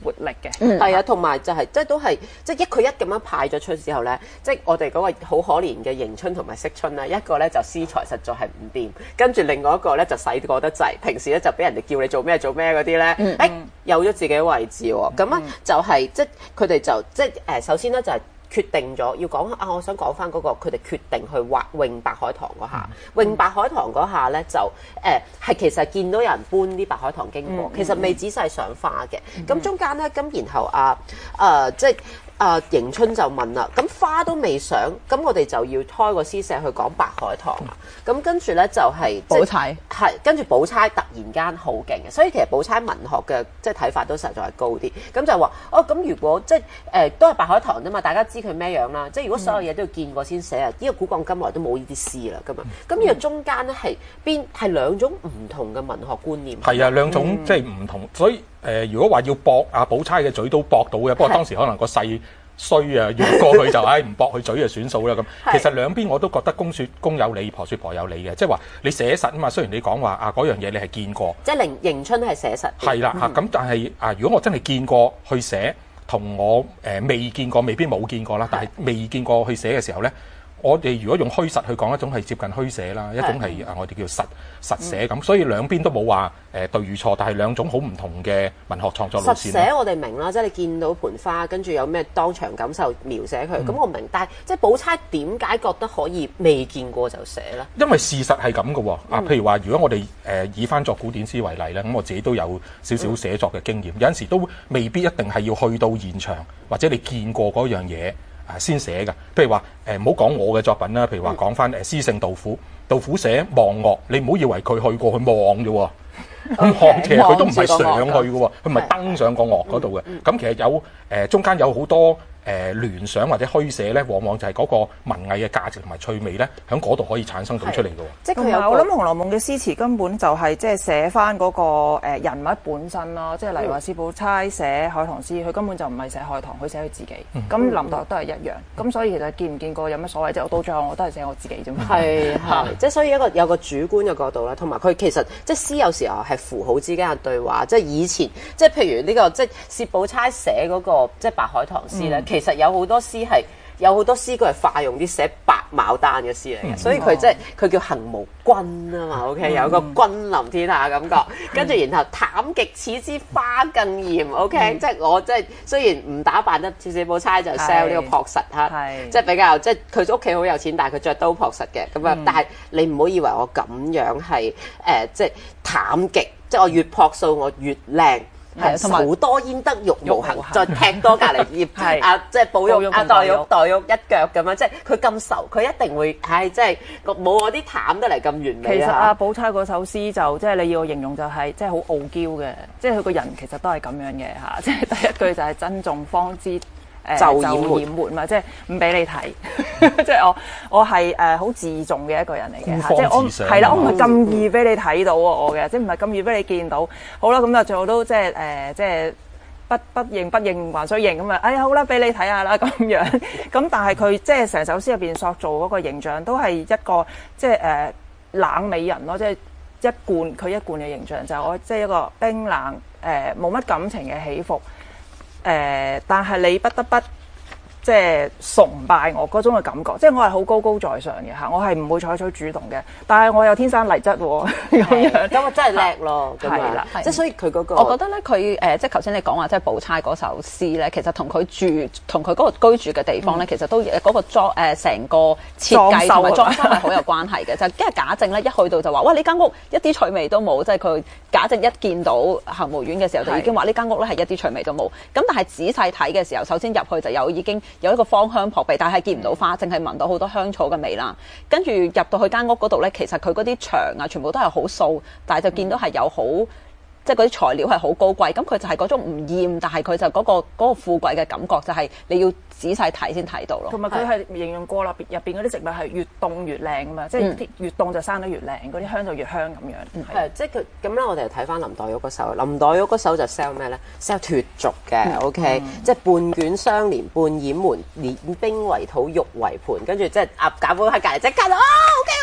活力嘅。 嗯，係啊，同埋就係、是、即係都係即係一佢一咁樣派咗出之後咧，即係我哋嗰個好可憐嘅迎春同埋惜春啦，一個咧就私財實在係唔掂，跟住另外一個咧就細個得滯，平時咧就俾人哋叫你做咩做咩嗰啲咧，誒、嗯哎、有咗自己嘅位置喎，咁啊、嗯、就係、是、即係佢哋就即係誒首先咧就係、是。決定咗要講啊！我想講翻嗰個佢哋決定去畫詠白海棠嗰下，詠、嗯、白海棠嗰下咧就誒係、呃、其實見到有人搬啲白海棠經過，嗯、其實未仔細上花嘅。咁、嗯、中間咧，咁然後啊誒、呃、即係。啊！迎春就問啦，咁花都未上，咁我哋就要開個詩社去講白海棠啊。咁跟住咧就係、是、 寶釵， 係跟住寶釵突然間好勁嘅，所以其實寶釵文學嘅即係睇法都實在係高啲。咁就話哦，咁如果即係誒、呃、都係白海棠啫嘛，大家知佢咩樣啦。即係如果所有嘢都要見過先寫啊，呢、嗯、個古講今來都冇呢啲詩啦，咁啊。咁呢個中間咧係邊係兩種唔同嘅文學觀念。 係啊，兩種、嗯、即係唔同，所以誒、呃，如果話要駁啊，寶釵嘅嘴都駁到嘅，不過當時可能個勢。衰啊！越過去就唉唔駁佢嘴就算數啦咁。其實兩邊我都覺得公説公有理，婆説婆有理嘅，即係話你寫實啊嘛。雖然你講話啊嗰樣嘢你係見過， 即係迎春係寫實。 係啦嚇，咁、嗯、但係啊，如果我真係見過去寫，同我誒、呃、未見過未必冇見過啦。但係未見過去寫嘅時候咧，我哋如果用虛實去講，一種係接近虛寫啦，一種係啊我哋叫實實寫咁、嗯。所以兩邊都冇話誒對與錯，但係兩種好唔同嘅文學創作路線。 實寫我哋明啦，即係你見到盆花，跟住有咩當場感受描寫佢，咁、嗯、我明。但係即係寶釵點解覺得可以未見過就寫咧？因為事實係咁嘅喎。啊，譬如話，如果我哋誒、呃、以翻作古典詩為例咧，咁我自己都有少少寫作嘅經驗，嗯、有陣時都未必一定係要去到現場，或者你見過嗰樣嘢。啊，先寫嘅，譬如話誒，唔好講我嘅作品啦，譬如話講翻誒詩聖杜甫，杜甫寫望岳，你唔好以為佢去過去望啫喎，咁、okay, 其實佢都唔係上去嘅喎，佢唔係登上個岳嗰度嘅，咁、嗯、其實有誒、呃、中間有好多。誒、呃、聯想或者虛寫咧，往往就係嗰個文藝嘅價值同埋趣味咧，喺嗰度可以產生到出嚟嘅喎。 即係佢有我諗《紅樓夢》嘅詩詞根本就係即係寫翻嗰個人物本身咯。即係例如話薛寶釵寫海棠詩，佢根本就唔係寫海棠，佢寫佢自己。咁、嗯、林黛玉都係一樣。咁所以其實見唔見過有乜所謂啫？我到最後我都係寫我自己啫嘛。係係，即係所以一個有個主觀嘅角度啦，同埋佢其實即係詩有時候係符號之間嘅對話。即係以前即係譬如呢、這個即係薛寶釵寫嗰、那個即係白海棠詩咧。嗯其實有好多詩係有好多詩句係化用啲寫白牡丹嘅詩嚟嘅、嗯，所以佢即係佢叫行無君啊嘛 ，OK、嗯、有個君臨天下感覺，跟、嗯、住然後淡極似之花更艷 ，OK，、嗯、即係我即係雖然唔打扮得似薛寶釵就 sell 呢個樸實嚇，即係比較即係佢屋企好有錢，但係佢着都樸實嘅咁啊。但係你唔好以為我咁樣係誒、呃、即係淡極，即係我越樸素我越靚。係，同埋好多焉得玉無痕，再踢多隔離葉，啊，即係寶玉啊，黛玉黛玉一腳咁樣，即係佢咁愁，佢一定會係即係冇我啲淡得嚟咁完美。 其實阿寶釵嗰首詩就即係你要我形容就係即係好傲嬌嘅，即係佢個人其實都係咁樣嘅嚇，即係第一句就係珍重方知。誒就掩沒嘛，即係唔俾你睇，即係我我係誒好自重嘅一個人嚟嘅嚇，即係我係啦，我唔係咁易俾你睇到我嘅，即係唔係咁易俾你見到。好啦，咁啊最後都即係誒即係不不認不認還須認咁啊！哎呀好啦，俾你睇下啦咁樣。咁但係佢即係成首詩入邊塑造嗰個形象都係一個即係誒冷美人咯，即係一貫佢一貫嘅形象就係我即係一個冰冷誒冇乜感情嘅起伏。誒、呃，但係你不得不即係崇拜我嗰種嘅感覺，即係我係好高高在上嘅嚇，我係唔會採取主動嘅，但係我又天生麗質喎咁樣， 咁我真係叻咯，係啦，即係所以佢嗰個， 我覺得咧佢誒即係頭先你講話即係寶釵嗰首詩咧，其實同佢住同佢嗰個居住嘅地方咧、嗯，其實都嗰個裝誒成個設計同埋裝修係好有關係嘅，就係因為賈政咧一去到就話哇呢間屋一啲趣味都冇，即係佢賈政一見到蘅蕪苑嘅時候就已經話呢間屋咧係一啲趣味都冇，咁但係仔細睇嘅時候，首先入去就有已經有一個芳香撲鼻，但係見唔到花，淨係聞到好多香草嘅味啦。跟住入到去間屋嗰度咧，其實佢嗰啲牆啊，全部都係好素，但係就見到係有好。即係嗰啲材料係好高貴，咁佢就係嗰種唔厭，但係佢就嗰、嗰個嗰、嗰個富貴嘅感覺，就係你要仔細睇先睇到咯。 同埋佢係形容過啦，入邊嗰啲植物係越凍越靚啊嘛，即係越凍就生得越靚，嗰啲香就越香咁樣。 係即係佢咁咧，我哋睇翻林黛玉嗰首，林黛玉嗰首就 sell 咩咧 ？sell 脫俗嘅、嗯、，OK，、嗯、即係半卷窗簾半掩門，練冰為土玉為盤，跟住即係鴨架寶喺隔離即刻就啊 OK OK 啦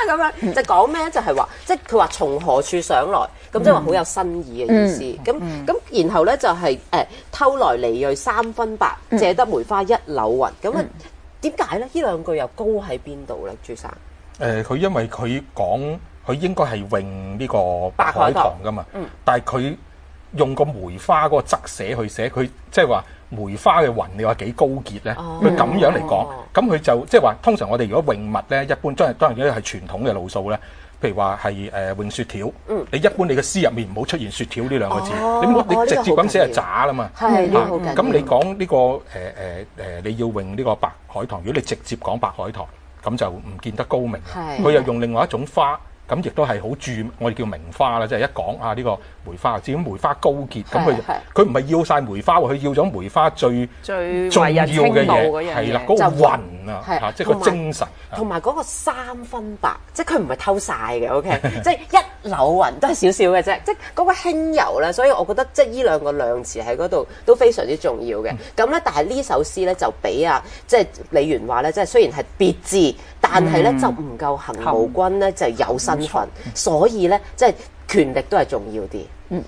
咁樣就講咩？就係話，即係佢話從何處上來，咁即係話好有新意嘅意思。咁咁、嗯、然後咧就係、是、誒、呃、偷來離蕊三分白，借得梅花一縷雲。咁啊點解咧？呢兩句又高喺邊度咧？朱生？誒、 呃，佢因為佢講佢應該係詠呢個白海棠噶嘛，嗯、但係佢用個梅花嗰個側寫去寫，佢即係話。梅花嘅雲，你話幾高潔咧？佢咁、哦、樣嚟講，咁佢就即係話，通常我哋如果詠物咧，一般都係當然呢係傳統嘅路數咧。譬如話係誒詠雪條，嗯、你一般你嘅詩入面唔好出現雪條呢兩個字，哦、你唔好你直接咁寫就渣啦嘛。係呢個好緊要。咁你講呢、呢個誒誒誒，你要詠呢個白海棠，如果你直接講白海棠，咁就唔見得高明。佢又用另外一種花。咁亦都係好著，我哋叫名花啦，即係一講啊呢個梅花，至於梅花高潔，咁佢佢唔係要晒梅花喎，佢要咗梅花最最重要嘅嘢，係啦，嗰個雲啊， 係即係個精神， 同埋嗰個三分白，即係佢唔係偷晒嘅，OK，即係一縷雲都係少少嘅啫，即係嗰個輕柔咧，所以我覺得即係呢兩個量詞喺嗰度都非常之重要嘅。咁咧，但係呢首詩咧就俾啊，即係李元話咧，即係雖然係別致，但係咧就唔夠行無君咧就有身份，所以咧即係權力都係重要啲。嗯。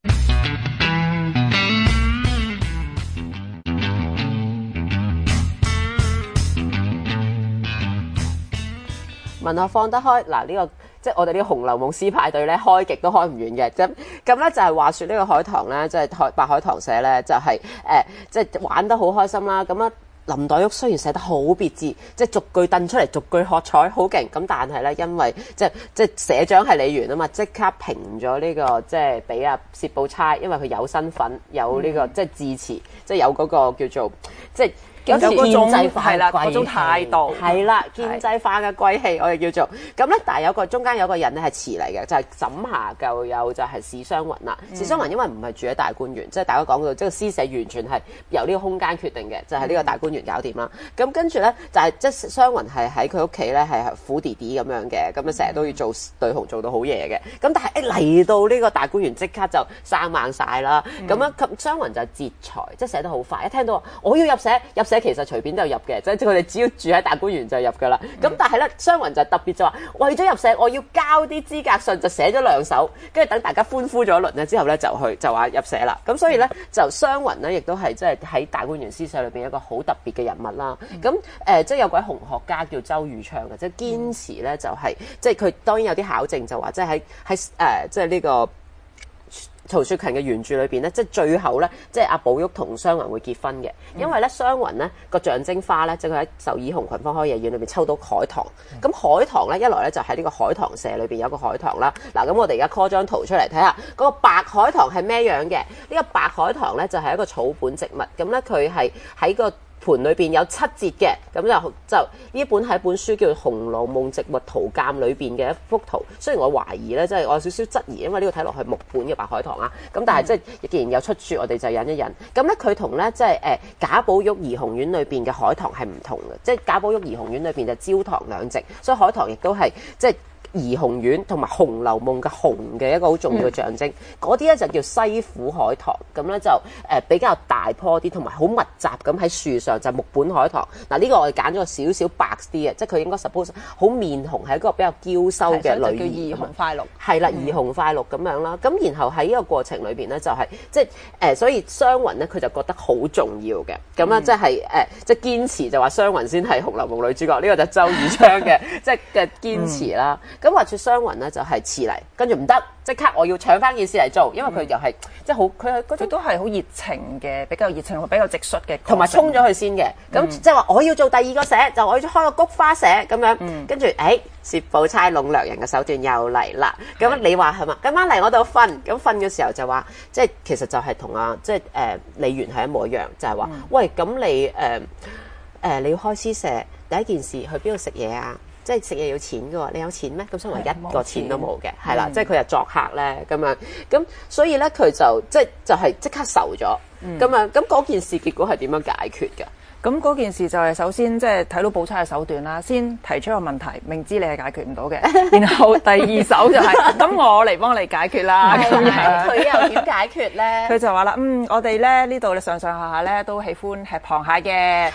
文學放得開嗱，呢個即係我哋呢個《紅樓夢》詩派對咧，開極都開唔完嘅。咁咁咧就係話説呢個海棠咧，即係白海棠社咧，就係誒即係玩得好開心啦。咁啊〜林黛玉雖然寫得好別致，即係逐句掟出嚟，逐句喝彩，好勁。咁但係咧，因為即係即係社長係李紈啊嘛，即刻評咗呢個即係俾阿薛寶釵，因為佢有身份，有呢個即係致辭，即係有嗰個叫做即係。有建制化係啦，嗰種態度係啦，建制化嘅貴氣，我哋叫做咁咧。但係有個中間有個人咧係詞嚟嘅，就係枕下舊友，就係史湘雲啦。史湘雲因為唔係住喺大觀園，即係大家講到即係詩社完全係由呢個空間決定嘅，就係呢個大觀園搞掂啦。咁跟住咧就係即係湘雲係喺佢屋企咧係苦弟弟咁樣嘅，咁啊成日都要做對紅做到好夜嘅。咁但係一嚟到呢個大觀園即刻就生猛晒啦。咁樣咁湘雲就係節才，即係寫得好快。一聽到我要入社，入社其實隨便都入嘅，即係佢哋只要住喺大觀園就入噶啦。咁、嗯、但係咧，湘雲就特別就話為咗入社，我要交啲資格信，就寫咗兩首，跟住等大家歡呼咗一輪咧之後咧，就去就話入社啦。咁所以咧，就湘雲咧，亦都係即係喺大觀園詩社裏邊一個好特別嘅人物啦。咁誒、呃，即係有位紅學家叫周汝昌嘅，即係堅持咧就係、是，即係佢當然有啲考證就話，即係喺喺誒，即係呢、這個。曹雪芹嘅原著裏邊咧，即係最後咧，即係阿寶玉同湘雲會結婚嘅，因為咧湘雲咧個象徵花咧，即係佢喺繡耳紅群芳開夜宴裏邊抽到海棠，咁、嗯、海棠咧一來咧就喺呢個海棠社裏邊有個海棠啦，嗱咁我哋而家 call 張圖出嚟睇下，嗰個白海棠係咩樣嘅？呢、呢個白海棠咧就係一個草本植物，咁咧佢係喺個盤裏邊有七節嘅，咁就就呢本係一本書叫做《紅樓夢植物圖鑑》裏邊嘅一幅圖。雖然我懷疑咧，即係我有少少質疑，因為呢個睇落去木本嘅白海棠啊。咁但係即係既然有出處，我哋就忍一忍。咁咧佢同咧即係誒賈寶玉怡紅院裏邊嘅海棠係唔同嘅，即係賈寶玉怡紅院裏邊就焦糖兩席，所以海棠亦都係即係。怡紅院同埋《紅樓夢》嘅紅嘅一個好重要嘅象徵，嗰啲咧就叫西府海棠，咁咧就誒、呃、比較大棵啲，同埋好密集咁喺樹上就木本海棠。嗱、這、呢個我哋揀咗個少少白啲嘅，即係佢應該 suppose 好面紅，係一個比較嬌羞嘅女兒，叫怡紅快綠，係啦，怡紅快綠咁樣啦。咁然後喺呢個過程裏邊咧，就係、是、即係誒、呃，所以湘雲咧佢就覺得好重要嘅，咁咧即係誒即係堅持就話湘雲先係《紅樓夢》女主角，呢、這個就周汝昌嘅即係嘅堅持啦。咁話說湘雲咧就係遲嚟，跟住唔得，即刻我要搶翻件事嚟做，因為佢又係即係好，佢係嗰種都係好熱情嘅，比較熱情，比較直率嘅，同埋衝咗去先嘅。咁、嗯、即係話我要做第二個社，就我要開個菊花社咁樣。嗯、跟住誒，薛寶釵籠絡人嘅手段又嚟啦。咁是你話係嘛？今晚嚟我度瞓，咁瞓嘅時候就話，即係其實就係同啊，即係誒、呃、李紈係一模一樣，就係、是、話，嗯、喂，咁你誒誒、呃呃、你要開詩社，第一件事去邊度食嘢啊？即係食嘢要錢嘅喎，你有錢咩？咁湘雲一個錢都冇嘅，係啦，即係佢又作客咧咁樣，咁所以咧佢就即係就係即刻愁咗咁樣，咁嗰件事結果係點樣解決㗎？ 咁嗰件事就係首先即係睇到寶釵嘅手段啦，先提出個問題，明知你係解決唔到嘅，然後第二手就係、是、咁我嚟幫你解決啦。咁樣佢又點解決咧？ 佢就話啦，嗯，我哋咧呢度上上下下咧都喜歡吃螃蟹嘅。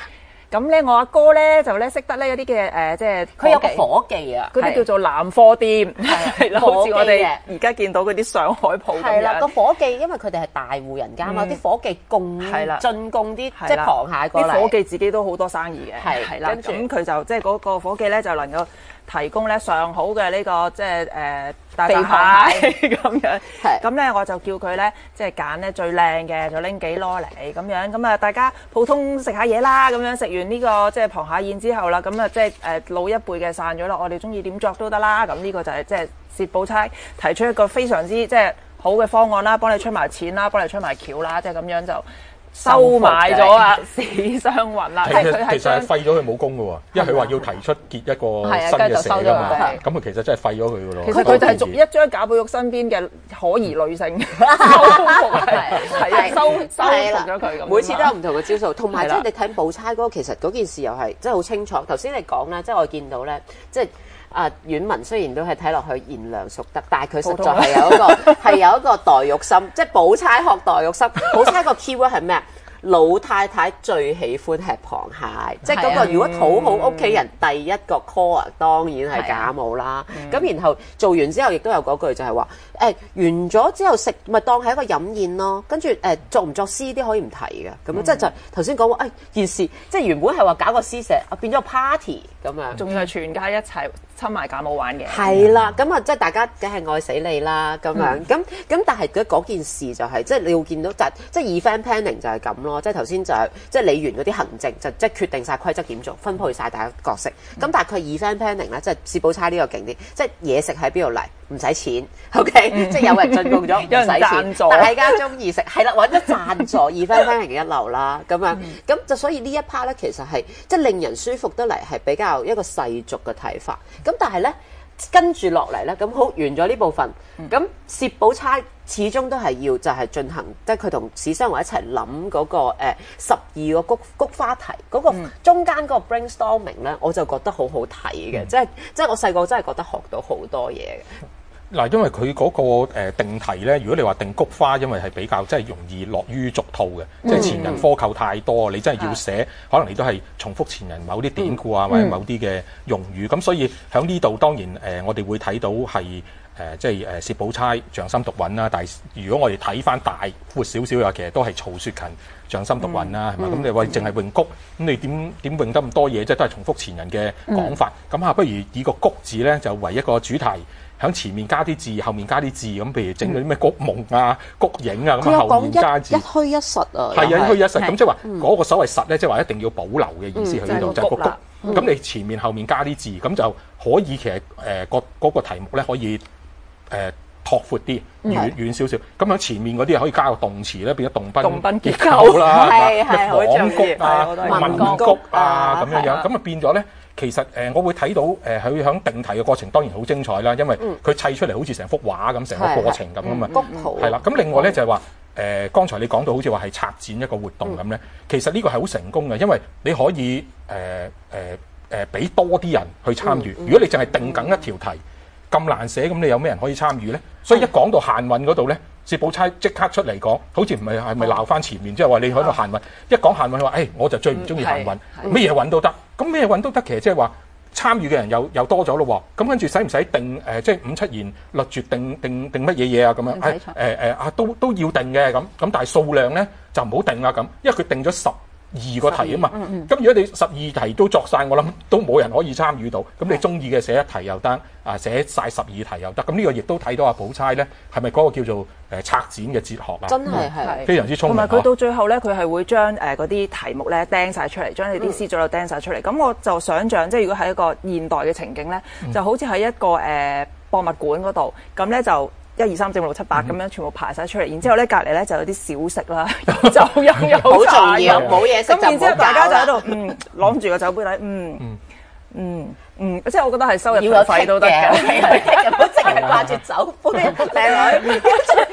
咁咧我阿哥咧就咧識得咧有啲嘅誒，即係佢有個伙計啊， 嗰啲叫做南貨店，係啦，好似我哋嘅而家見到嗰啲上海鋪咁係啦， 樣。 個伙計因為佢哋係大戶人家嘛，啲伙計供係啦進貢啲即係啦係螃蟹過嚟， 啲伙計自己都好多生意嘅， 係係啦。 跟住咁佢就即係嗰個伙計咧就能夠提供咧上好嘅呢個即係誒大螃蟹咁樣。 係咁咧我就叫佢咧即係揀咧最靚嘅，就拎幾籮嚟咁樣。咁啊大家普通食下嘢啦，咁樣食完呢個即係螃蟹宴之後啦，咁啊即係誒老一輩嘅散咗啦，我哋中意點作都得啦。咁呢個就係即係薛寶釵提出一個非常之即係好嘅方案啦，幫你出埋錢啦，幫你出埋橋啦，即係咁樣就收買咗啊史湘雲啦。 其實其實係廢咗佢武功嘅喎，因為佢話要提出結一個新嘅社㗎嘛，咁佢其實真係廢咗佢嘅咯。 其實佢就係逐一將賈寶玉身邊嘅可疑女性收復，係啊收收復咗佢咁。 每次都有唔同嘅招數，同埋即係你睇寶釵嗰個，其實嗰件事又係真係好清楚。頭先你講咧，即係我見到咧，即係。啊，阮文雖然都係睇落去賢良淑德，但係佢實在係有一個係有一個黛玉心，即係寶釵學黛玉心。寶釵個 keyword 係咩啊？老太太最喜歡吃螃蟹，即係嗰個如果討好屋企人，第一個 core 當然係賈母啦。咁然後做完之後，亦都有嗰句就係話誒完咗之後食咪當係一個飲宴咯。跟住誒作唔作詩啲可以唔提嘅，咁樣即係就頭先講話誒件事，即係原本係話搞個詩社，啊變咗個 party 咁樣， 仲要係全家一齊親埋賈母玩嘅。 係啦，咁啊即係大家梗係愛死你啦咁樣，咁咁但係嗰件事就係即係你會見到，就即係 event planning 就係咁咯。即係頭先就係即係理完嗰啲行政，就即係決定晒規則點做，分配晒大家角色。咁、嗯、但係佢 event planning 咧，即係薛寶釵呢個勁啲，即係嘢食喺邊度嚟，唔使錢 ，OK，、嗯、即係有人進貢咗，唔使錢，大家中意食，係啦，揾咗贊助 event planning 嘅一流啦，咁樣，咁、嗯、就所以呢一 part 咧，其實係即係令人舒服得嚟，係比較一個世俗嘅睇法。咁但係咧。跟住落嚟咧，咁好完咗呢部分，咁薛寶釵始終都係要就係進行，即係佢同史湘雲一齊諗嗰個誒十二個菊菊花題嗰、嗰個、嗯、中間嗰個 brainstorming 咧，我就覺得好好睇嘅，即係即係我細個真係覺得學到好多嘢嘅。 嗱，因為佢嗰個定題咧，如果你話定菊花，因為係比較即係容易落於俗套嘅，嗯、即係前人科構太多，你真係要寫，嗯、可能你都係重複前人某啲典故啊，嗯、或者某啲嘅用語。咁、嗯、所以喺呢度當然誒、呃，我哋會睇到係誒、呃，即係誒薛寶釵匠心獨運啦。但係如果我哋睇翻大闊少少嘅，其實都係曹雪芹匠心獨運啦，係嘛？咁你話淨係詠菊，咁你點點詠得咁多嘢？即係都係重複前人嘅講法。咁、嗯、啊，不如以個菊字咧就為一個主題。喺前面加啲字，後面加啲字，咁譬如整到啲咩菊夢啊、菊影啊，咁啊後面加字。 一虛一實啊！ 係啊，一虛一實，咁即係話嗰個所謂實咧，即係話一定要保留嘅意思喺呢度，就係個菊。咁你前面後面加啲字，咁就可以其實誒個嗰個題目咧可以誒拓闊啲、遠遠少少。咁喺前面嗰啲可以加個動詞咧，變咗動賓動賓結構啦， 係係好廣菊啊、文菊啊咁樣樣，咁啊變咗咧。其實誒、呃，我會睇到誒，佢響定題嘅過程當然好精彩啦，因為佢砌出嚟好似成幅畫咁，成個過程咁啊嘛。係啦，咁另外咧就係話誒，剛才你講到好似話係策展一個活動咁咧，嗯、其實呢個係好成功嘅，因為你可以誒誒誒俾多啲人去參與。嗯嗯、如果你淨係定緊一條題咁難寫，咁你有咩人可以參與咧？所以一講到限韻嗰度咧，薛寶釵即刻出嚟講，好似唔係係咪鬧翻前面，即係話你喺度限韻。一講限韻，佢話誒我就最唔中意限韻，咩嘢韻都得。咁咩韻都得，其實即係話參與嘅人又又多咗咯喎。咁跟住使唔使定誒，即係五七言律絕定定定乜嘢嘢啊？咁樣誒誒誒啊，都都要定嘅咁。咁但係數量咧就唔好定啦咁，因為佢定咗十二個題啊嘛。咁、嗯嗯、如果你十二題都作晒，我諗都冇人可以參與到。咁你中意嘅寫一題又得，啊寫晒十二題又得。咁呢個亦都睇到阿寶釵咧，係咪嗰個叫做誒策展嘅哲學啊？ 真係係非常之聰明。 同埋佢到最後咧，佢係會將誒嗰啲題目咧釘晒出嚟，將你啲詩組又釘晒出嚟。咁、嗯、我就想像，即係如果喺一個現代嘅情景咧，嗯、就好似喺一個誒、呃、博物館嗰度，咁咧就。一二三四五六七八咁樣全部排晒出嚟，然之後咧隔離咧就有啲小食啦，有酒飲有好重要，冇嘢食就唔好搞啦。咁然之後大家就喺度嗯攞住個酒杯底，嗯嗯嗯，即係我覺得係收入費都得嘅，唔好淨係掛住酒杯靚女，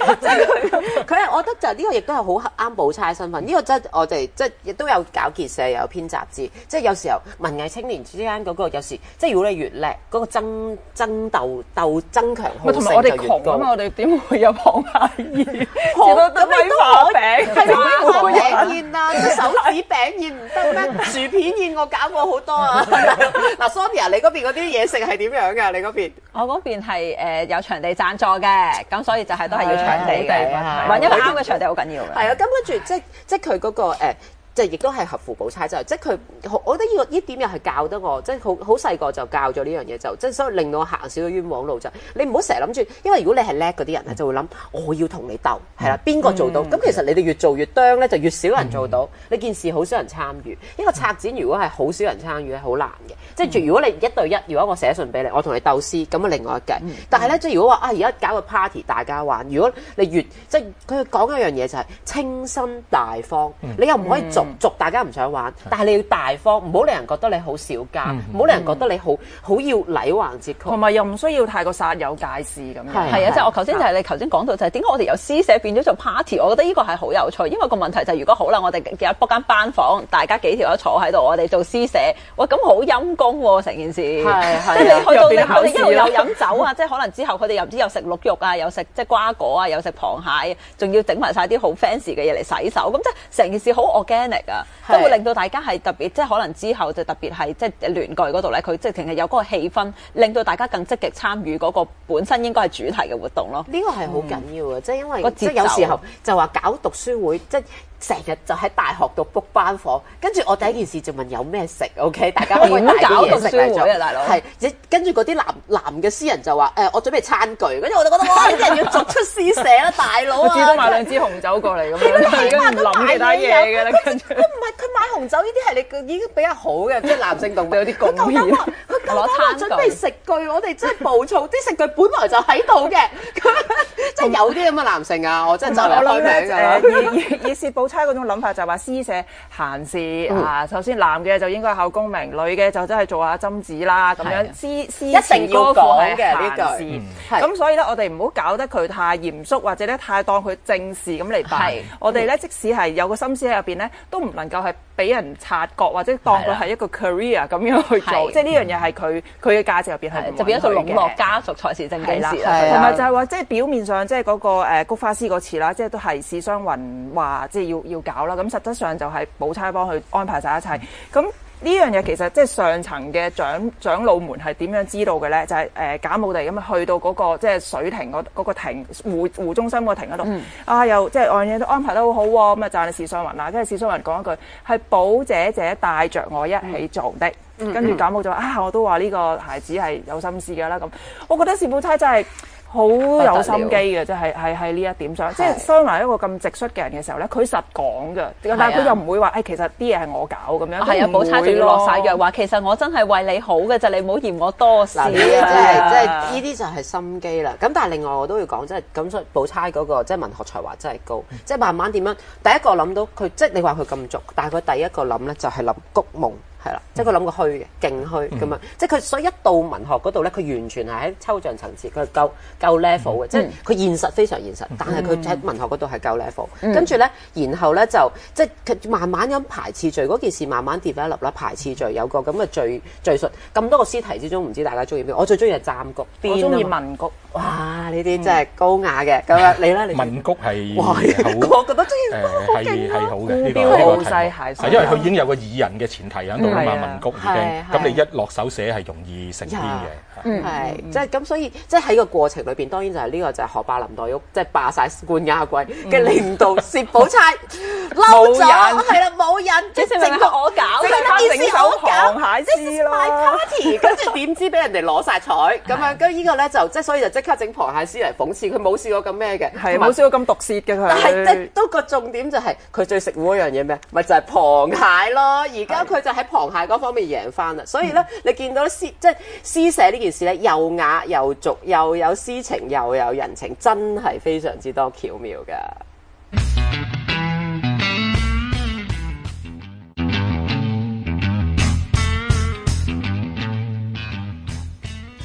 即係佢佢係我覺得就呢個亦都係好啱寶釵身份。呢、這個真係我哋即係亦都有搞結社，又有編雜誌。即係有時候文藝青年之間嗰個有時，即係如果你越叻，嗰、那個爭爭鬥鬥爭強好勝就越高。 我哋點會有螃蟹宴？ 咁都米花餅， 係米花餅宴啊，手指餅宴唔得咩？薯片宴我搞過好多啊！嗱 ，Sonia， 你嗰邊嗰啲嘢食係點樣㗎？你嗰邊？ 我嗰邊係誒有場地贊助嘅，咁所以就係都係要場地嘅，揾一個啱嘅場地好緊要嘅。 係啊，咁跟住即係即係佢嗰個誒。即係亦都係合乎寶釵，就係即係佢，我覺得呢、這個呢點又係教得我，即係好好細個就教咗呢樣嘢，就即係所以令到我行少咗冤枉路就，你唔好成日諗住，因為如果你係叻嗰啲人咧，就會諗我要同你鬥，係啦，邊個做到？咁、嗯、其實你哋越做越啄咧，就越少人做到。嗯、你件事好少人參與，一個策展如果係好少人參與咧，好難嘅。即係如果你一對一，如果我寫信俾你，我同你鬥詩，咁啊另外一計。嗯、但係咧，即係如果話啊，而家搞個 party 大家玩，如果你越即係佢講一樣嘢就係清新大方，嗯、你又唔可以逐逐大家唔想玩，但係你要大方，唔好令人覺得你好小家，唔好令人覺得你好好要禮橫節曲，同埋又唔需要太過煞有介事咁樣。 係啊，即係我頭先就係你頭先講到就係點解我哋由詩社變咗做 party， 我覺得呢個係好有趣，因為個問題就係如果好啦，我哋有 book 間班房，大家幾條都坐喺度，我哋做詩社，喂咁好陰功喎成件事，即係你去到你我哋一路又飲酒啊，即係可能之後佢哋又唔知又食鹿肉啊，又食即係瓜果啊，又食螃蟹，仲要整埋晒啲好 fancy 嘅嘢嚟洗手，咁即係成件事好 organic 啊！即係會令到大家係特別，即係可能之後就特別係即係聯句嗰度咧，佢即係淨係有嗰個氣氛，令到大家更積極參與嗰個本身應該係主題嘅活動咯。 呢個係好緊要嘅，嗯、即係因為即係有時候就話搞讀書會，即係成日就喺大學度 book 班房，跟住我第一件事就問有咩食 ，OK？ 大家可以帶啲嘢食嚟做啊，大佬。係，跟住嗰啲男男嘅詩人就話誒、呃，我準備餐具，跟住我就覺得哇，啲人要逐出詩社啦，大佬啊！ 至多買兩支紅酒過嚟咁樣，跟住唔諗其他嘢嘅啦，跟住。 唔係佢買紅酒呢啲係你已經比較好嘅，即係男性動物有啲貢獻。佢夠膽話，佢夠膽話準備食具，我哋真係暴躁，啲食具本來就喺度嘅，即係有啲咁嘅男性啊，我真係就嚟開名㗎。 以以薛寶釵嗰種諗法就係話詩社閒事啊，首先男嘅就應該考功名，女嘅就真係做下針子啦咁樣。詩詩詞歌賦係閒事，咁所以咧我哋唔好搞得佢太嚴肅，或者咧太當佢正事咁嚟辦。我哋咧即使係有個心思喺入邊咧，都唔能夠係俾人察覺或者當佢係一個 career 咁樣去做，即係呢樣嘢係佢佢嘅價值入邊係就變咗做籠絡家屬才是正經事啦。 同埋就係話即係表面上即係嗰個誒菊花詩嗰次啦，即係都係史湘雲話即係要要搞啦，咁實質上就係寶釵幫佢安排晒一切。咁呢樣嘢其實即係上層嘅長長老們係點樣知道嘅咧？就係誒假冇地咁啊，去到嗰個即係水亭嗰嗰個亭湖湖中心個亭嗰度啊，又即係樣嘢都安排得好好喎。咁啊讚你史湘雲啦，跟住史湘雲講一句係寶姐姐帶着我一起做的，跟住假冇就話啊，我都話呢個孩子係有心思㗎啦。咁我覺得薛寶釵真係好有心機嘅，即係係喺呢一點上，即係相為一個咁直率嘅人嘅時候咧，佢實講嘅，但係佢又唔會話誒，其實啲嘢係我搞咁樣。 係啊，寶釵仲要落晒藥話，其實我真係為你好嘅啫，你唔好嫌我多事啊！ 即係即係呢啲就係心機啦。咁但係另外我都要講，即係咁所以寶釵嗰個即係文學才華真係高，即係慢慢點樣？第一個諗到佢，即係你話佢咁俗，但係佢第一個諗咧就係諗菊夢。係啦，即係佢諗個虛嘅，勁虛咁樣，即係佢所以一到文學嗰度咧，佢完全係喺抽象層次，佢係夠夠 level 嘅，即係佢現實非常現實，但係佢喺文學嗰度係夠 level。跟住咧，然後咧就即係佢慢慢咁排次序，嗰件事慢慢 develop 啦，排次序有個咁嘅序序述。咁多個詩題之中，唔知大家中意邊？我最中意係暫菊， 我中意文菊。 哇！呢啲真係高雅嘅咁樣，你咧？ 文菊係哇，我覺得中意誒係係好嘅呢個標細鞋水， 因為佢已經有個擬人嘅前提喺度啦嘛，文菊已經咁你一落手寫係容易成篇嘅， 係即係咁，所以即係喺個過程裏邊，當然就係呢個就係學霸林黛玉，即係霸晒冠亞季嘅領導薛寶釵嬲咗，係啦冇人，即係整個我搞，整首螃蟹詩咯 party， 跟住點知俾人哋攞晒彩咁樣，跟住呢個咧就即係所以就即刻整螃蟹詩嚟諷刺佢冇試過咁咩嘅， 係冇試過咁毒舌嘅佢。 但係即係都個重點就係佢最食糊嗰樣嘢咩？咪就係螃蟹咯。而家佢就喺螃蟹嗰方面贏翻啦。所以咧，你見到詩即係詩社呢件事咧，又雅又俗，又有詩情，又有人情，真係非常之多巧妙㗎。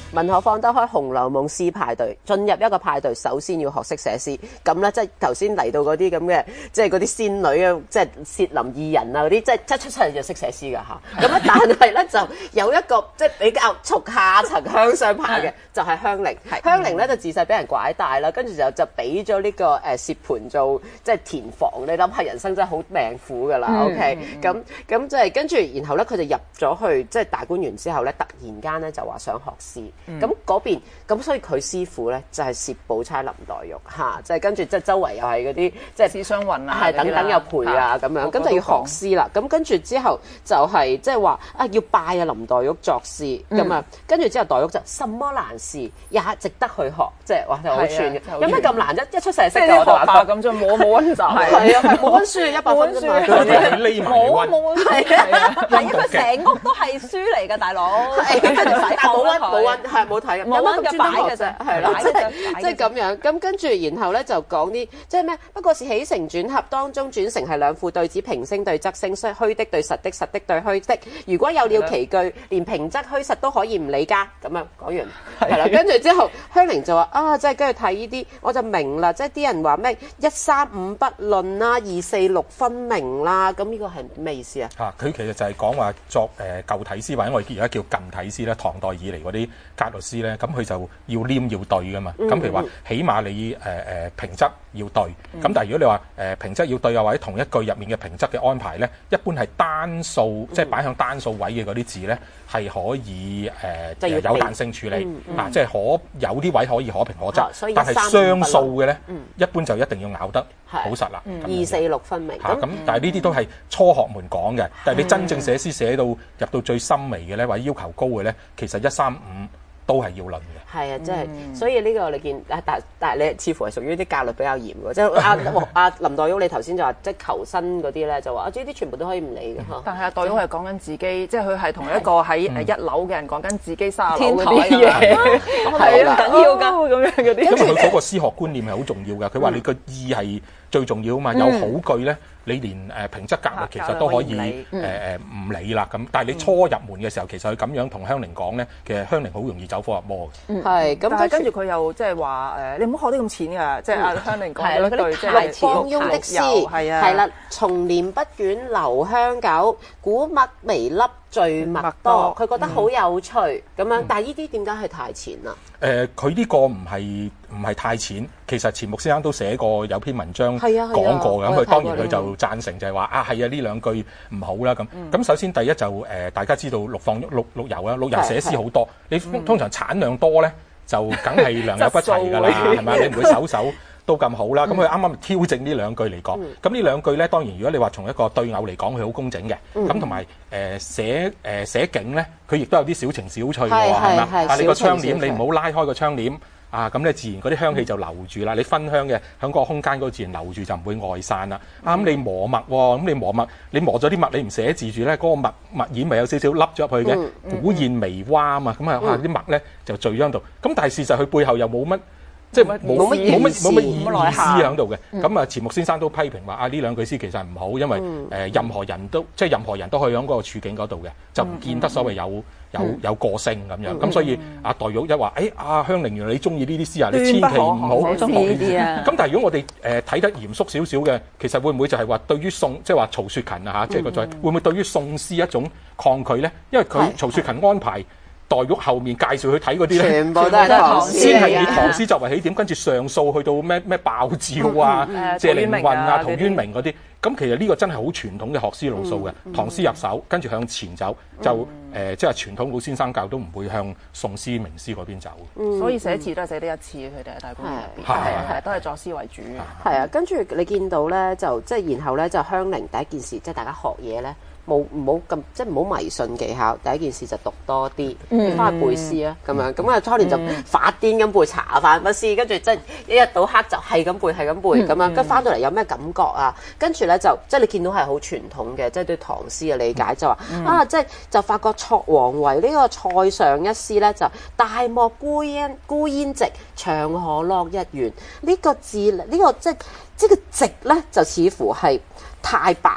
文學放得開，《紅樓夢》詩派對進入一個派對，首先要學識寫詩。咁咧，即係頭先嚟到嗰啲咁嘅，即係嗰啲仙女啊，即係薛林二人啊嗰啲，即係一出世就識寫詩㗎嚇。咁啊，但係咧就有一個即係比較從下層向上爬嘅，就係香菱。香菱咧就自細俾人拐帶啦，跟住就就俾咗呢個誒薛蟠做即係填房。你諗下，人生真係好命苦㗎啦。嗯、OK，咁咁即係跟住，然後咧佢就入咗去即係大觀園之後咧，突然間咧就話想學詩。咁嗰、嗯、邊咁，所以佢師傅咧就係薛寶釵、林黛玉嚇，即係跟住即係周圍又係嗰啲即係史湘雲啊， 係等等又陪啊咁樣，咁就要學詩啦。咁跟住之後就係即係話啊，要拜啊林黛玉作詩咁啊。跟住之後黛玉就什麼難事也值得去學，即係哇就好串嘅。有咩咁難啫？一出世就識㗎，我學霸咁啫，冇冇溫習係啊，冇溫書一百分啫嘛。 匿埋冇冇溫係啊，係因為成屋都係書嚟㗎，大佬。 跟住洗冇溫冇溫係冇睇，有乜咁專登學啫？係啦，即係即係咁樣。咁跟住然後咧就講啲即係咩？不過是起承轉合當中轉成係兩副對子，平聲對仄聲，虛的對實的，實的對虛的。如果有了奇句，連平仄虛實都可以唔理㗎。咁樣講完係啦，跟住之後香菱就話啊，即係跟住睇呢啲我就明啦，即係啲人話咩一三五不論啦，二四六分明啦，咁呢個係咩意思啊？ 嚇，佢其實就係講話作誒舊體詩，或者我哋而家叫近體詩咧，唐代以嚟嗰啲格律詩咧，咁佢就要黏要對噶嘛。咁、嗯、譬如話，起碼你誒誒、呃、平仄要對。咁、嗯、但係如果你話誒、呃、平仄要對啊，或者同一句入面嘅平仄嘅安排咧，一般係單數，嗯、即係擺向單數位嘅嗰啲字咧，係可以誒、呃、有彈性處理、嗯嗯、啊，即係可有啲位可以可平可仄，啊、但係雙數嘅咧，嗯、一般就一定要咬得好實啦。 嗯、二四六分明。 嚇咁、啊，但係呢啲都係初學門講嘅，但係你真正寫詩寫到入到最深微嘅咧，或者要求高嘅咧，其實一三五都係要論嘅。 係啊，即係，所以呢個你見，但但係你似乎係屬於啲格律比較嚴嘅，即係阿阿林黛玉你頭先就話，即係求新嗰啲咧就話，啊，呢啲全部都可以唔理嘅嚇。但係阿黛玉係講緊自己，即係佢係同一個喺誒一樓嘅人講緊自己三樓嗰啲嘢，係啊，緊要㗎咁樣嗰啲。 因為佢嗰個詩學觀念係好重要㗎，佢話你個意係最重要啊嘛，有好句咧。你連誒平仄格律其實都可以誒誒唔理啦咁，但係你初入門嘅時候，其實佢咁樣同香菱講咧，其實香菱好容易走火入魔嘅。係咁，但係跟住佢又即係話誒，你唔好學啲咁淺㗎，即係阿香菱講咗一句即係陸放翁的詩，係啊，係啦，松年不遠留香久，古墨微粒聚墨多，佢覺得好有趣咁樣。但係呢啲點解係太淺啊？誒，佢呢個唔係唔係太淺，其實錢穆先生都寫過有篇文章講過嘅，咁佢當然佢就贊成就係話啊係啊呢兩句唔好啦咁。咁首先第一就誒大家知道陸放陸陸游啊，陸游寫詩好多，你通常產量多咧就梗係良莠不齊㗎啦，係咪？你唔會首首都咁好啦。咁佢啱啱挑正呢兩句嚟講，咁呢兩句咧當然如果你話從一個對偶嚟講，佢好工整嘅。咁同埋誒寫誒寫景咧，佢亦都有啲小情小趣㗎喎，係咪？啊你個窗簾你唔好拉開個窗簾。啊，咁咧自然嗰啲香氣就留住啦。你分香嘅喺嗰個空間嗰度自然留住，就唔會外散啦。啊，咁你磨墨喎，咁你磨墨，你磨咗啲墨，你唔寫字住咧，嗰個墨墨染咪有少少凹咗入去嘅，古硯微窪啊嘛。咁啊，哇啲墨咧就聚咗喺度。咁但係事實佢背後又冇乜，即係冇乜冇乜冇乜意意思喺度嘅。咁啊，錢穆先生都批評話啊，呢兩句詩其實唔好，因為誒任何人都即係任何人都可以喺嗰個處境嗰度嘅，就唔見得所謂有。有有個性咁樣，咁所以阿黛玉一話，誒阿香菱原來你中意呢啲詩啊，你千祈唔好中意呢啲啊。咁但係如果我哋誒睇得嚴肅少少嘅，其實會唔會就係話對於宋即係話曹雪芹啊嚇，即係個在會唔會對於宋詩一種抗拒咧？因為佢曹雪芹安排黛玉後面介紹去睇嗰啲咧，全部都係唐詩，先係以唐詩作為起點，跟住上溯去到咩咩鮑照啊、謝靈運啊、陶淵明嗰啲。咁其實呢個真係好傳統嘅學詩路數嘅，唐詩入手，跟住向前走，就誒即係傳統老先生教都唔會向宋詩名詩嗰邊走。所以寫字都係寫得一次，佢哋喺大觀園入邊，係係都係作詩為主。係啊，跟住你見到咧，就即係然後咧就香菱第一件事，即係大家學嘢咧。冇唔好咁即係唔好迷信技巧，第一件事就讀多啲，你翻去背詩啊咁樣，咁啊初年就發癲咁背茶飯不思，跟住即係一日到黑就係咁背係咁背咁樣，跟住翻到嚟有咩感覺啊？跟住咧就即係你見到係好傳統嘅，即係對唐詩嘅理解就話啊，即係就發覺卓王維呢個塞上一詩咧就大漠孤煙孤煙直，長河落日圓呢個字呢個即係即係個直咧就似乎係太白。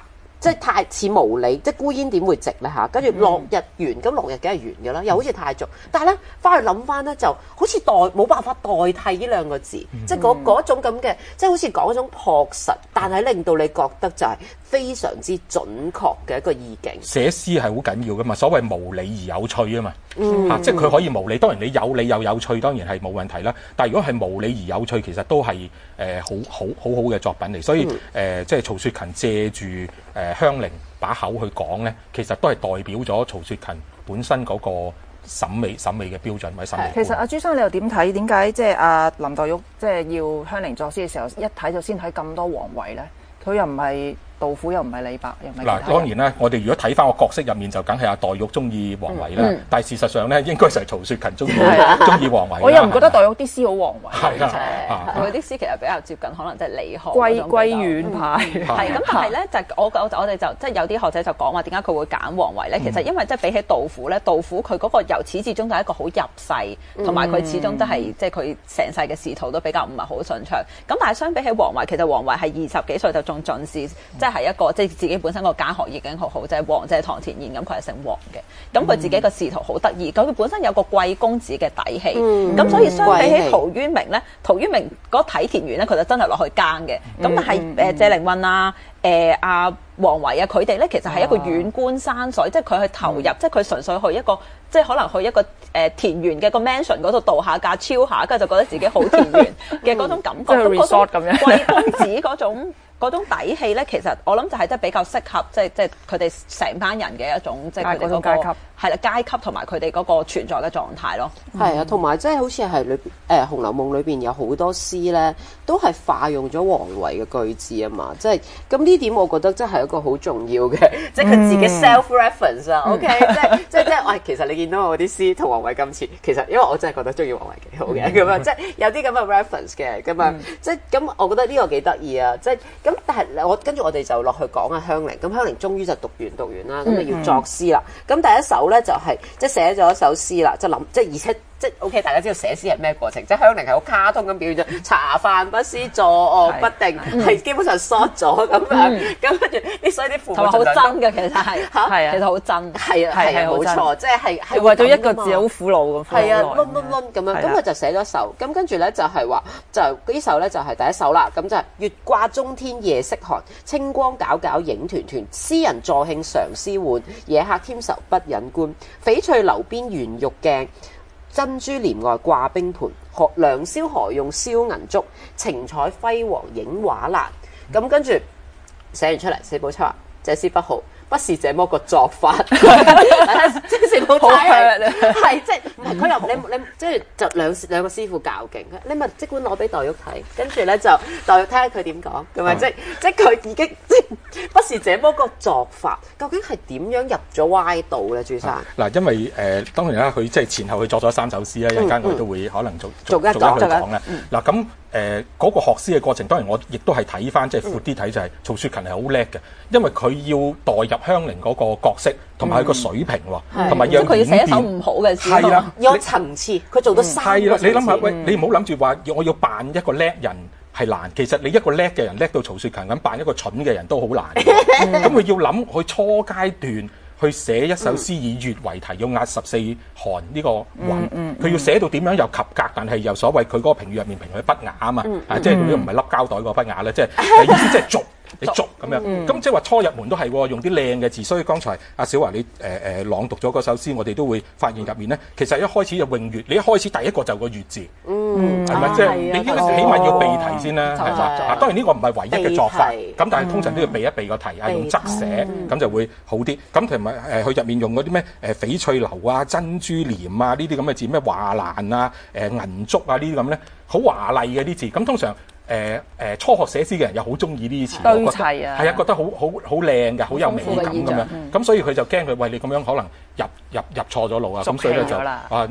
即係太似無理，即係孤煙點會直咧嚇？跟住落日圓，咁落日梗係圓嘅啦，又好似太俗。但係咧，翻去諗翻咧，就好似代冇辦法代替呢兩個字，嗯、即係嗰嗰種咁嘅，即係好似講一種樸實，但係令到你覺得就係非常之準確嘅一個意境。 寫詩係好緊要噶嘛，所謂無理而有趣啊嘛，嗯啊、即係佢可以無理，當然你有理又有趣，當然係冇問題啦。但係如果係無理而有趣，其實都係誒、呃、好好好好嘅作品嚟。所以誒、嗯呃，即係曹雪芹借住誒、呃、香菱把口去講咧，其實都係代表咗曹雪芹本身嗰個審美審美嘅標準或者審美。 其實阿朱生，你又點睇？點解即係阿林黛玉即係要香菱作詩嘅時候，一睇就先睇咁多王維咧？佢又唔係杜甫，又唔係李白，又唔係。嗱， 當然啦，我哋如果睇翻個角色入面，就梗係阿黛玉中意王維啦。嗯、但係事實上咧，應該就係曹雪芹中意中意王維。 我又唔覺得黛玉啲詩好王維。 係啊，佢啲詩其實比較接近，可能即係李賀歸歸遠派。 係咁，但係咧就我我我哋就即係有啲學者就講話點解佢會揀王維咧？其實因為即係比起杜甫咧，杜甫佢嗰個由始至終就係一個好入世，同埋佢始終都係即係佢成世嘅仕途都比較唔係好順暢。咁但係相比起王維，其實王維係二十幾歲就中進士，即係一個即係。自己本身個家學已經好好，即係王，即係唐田燕，咁佢係姓王嘅。咁佢自己個仕途好得意，咁佢本身有個貴公子嘅底氣。咁、嗯、所以相比起陶淵明咧，陶淵明嗰體田園咧，佢就真係落去耕嘅。咁、嗯、但係誒謝靈運啊、誒阿王維啊，佢哋咧其實係一個遠觀山水，啊、即係佢去投入，嗯、即係佢純粹去一個，即係可能去一個誒、呃、田園嘅個 mansion 嗰度度下假超下，跟住就覺得自己好田園嘅嗰種感覺。咁嗰種貴公子嗰種。嗰種底氣咧，其實我諗就係即係比較適合，即係即係佢哋成班人嘅一種，即係佢哋嗰個係啦階級同埋佢哋嗰個存在嘅狀態咯。 係啊，同埋即係好似係裏邊誒《紅樓夢》裏邊有好多詩咧，都係化用咗王維嘅句子啊嘛。即係咁呢點，我覺得真係一個好重要嘅，即係佢自己 self reference 啊。OK，即係即係即係，喂，其實你見到我啲詩同王維咁似，其實因為我真係覺得中意王維幾好嘅咁啊，即係有啲咁嘅 reference 嘅咁啊，即係咁，我覺得呢個幾得意啊，即係咁。但係我跟住我哋就落去講下香菱，咁香菱終於就讀完讀完啦，咁就要作詩啦。咁、嗯、第一首咧就係、是、即係寫咗一首詩啦，就諗即係而且即係 OK， 大家知道寫詩係咩過程？即係香菱係好卡通咁表現咗茶飯不思坐臥不定，係、嗯、基本上 short 咗咁樣。咁跟住啲所以啲父母好真嘅，其實係嚇，係啊，其實好真， 係啊係啊冇錯，即係係係為咗一個字好苦惱咁。 係啊，攆攆攆咁樣，咁佢就寫咗首。咁跟住咧就係話，就呢首咧就係第一首啦。咁就係月掛中天夜色寒，清光皎皎影團團。詩人助興常思玩，野客添愁不忍觀。翡翠樓邊圓玉鏡，珍珠簾外掛冰盤。何良宵何用燒銀燭，晴彩輝煌映畫欄。咁跟住寫完出嚟，四寶釵話：這詩不好，不是這麼個作法。即係四寶釵係即係唔係佢又你你即係就兩兩個師傅較勁，你咪即管攞俾黛玉睇，跟住咧就黛玉睇下佢點講，咁啊即係即係佢已經即係不是這麼個作法，究竟係點樣入咗歪道咧？朱生嗱，因為誒、呃、當然啦，佢即係前後佢作咗三首詩啦，一陣間我哋都會可能做做一做一去講啦。嗱咁。誒嗰個學詩嘅過程，當然我亦都係睇翻，即係闊啲睇就係曹雪芹係好叻嘅，因為佢要代入香菱嗰個角色，同埋佢個水平喎，同埋讓佢要寫一首唔好嘅詩， 係啦， 有層次，佢做到三個層次。 係啦，你諗下，喂，你唔好諗住話我要扮一個叻人係難，其實你一個叻嘅人叻到曹雪芹咁，扮一個蠢嘅人都好難。咁佢要諗佢初階段。去寫一首詩以月為題，要壓十四寒呢個韻，佢、嗯嗯嗯、要寫到點樣又及格，但係又所謂佢嗰個評語入面評佢不雅啊嘛，嗯嗯、啊即係如果唔係粒膠袋個不雅咧，即係意思即係俗。你俗咁樣，咁、嗯、即係話初入門都係用啲靚嘅字，所以剛才阿小樺你誒誒、呃、朗讀咗嗰首詩，我哋都會發現入面咧，其實一開始就詠月，你一開始第一個就個月字，嗯，係咪即係你應該起碼要備題先啦，係嘛？啊，當然呢個唔係唯一嘅作法，咁但係通常都要備一備個題，啊、嗯、用側寫，咁、嗯、就會好啲。咁同埋誒佢入面用嗰啲咩誒翡翠樓啊、珍珠簾啊呢啲咁嘅字，咩畫欄啊、誒銀燭啊呢啲咁咧，好華麗嘅啲字。咁通常。誒誒、呃、初學寫詩嘅人又好中意呢啲詞， 對齊啊， 係啊，覺得好好好靚嘅，好有美感咁樣。咁、嗯、所以佢就驚佢，喂，你咁樣可能入入入錯咗路啊！咁所以咧就啊，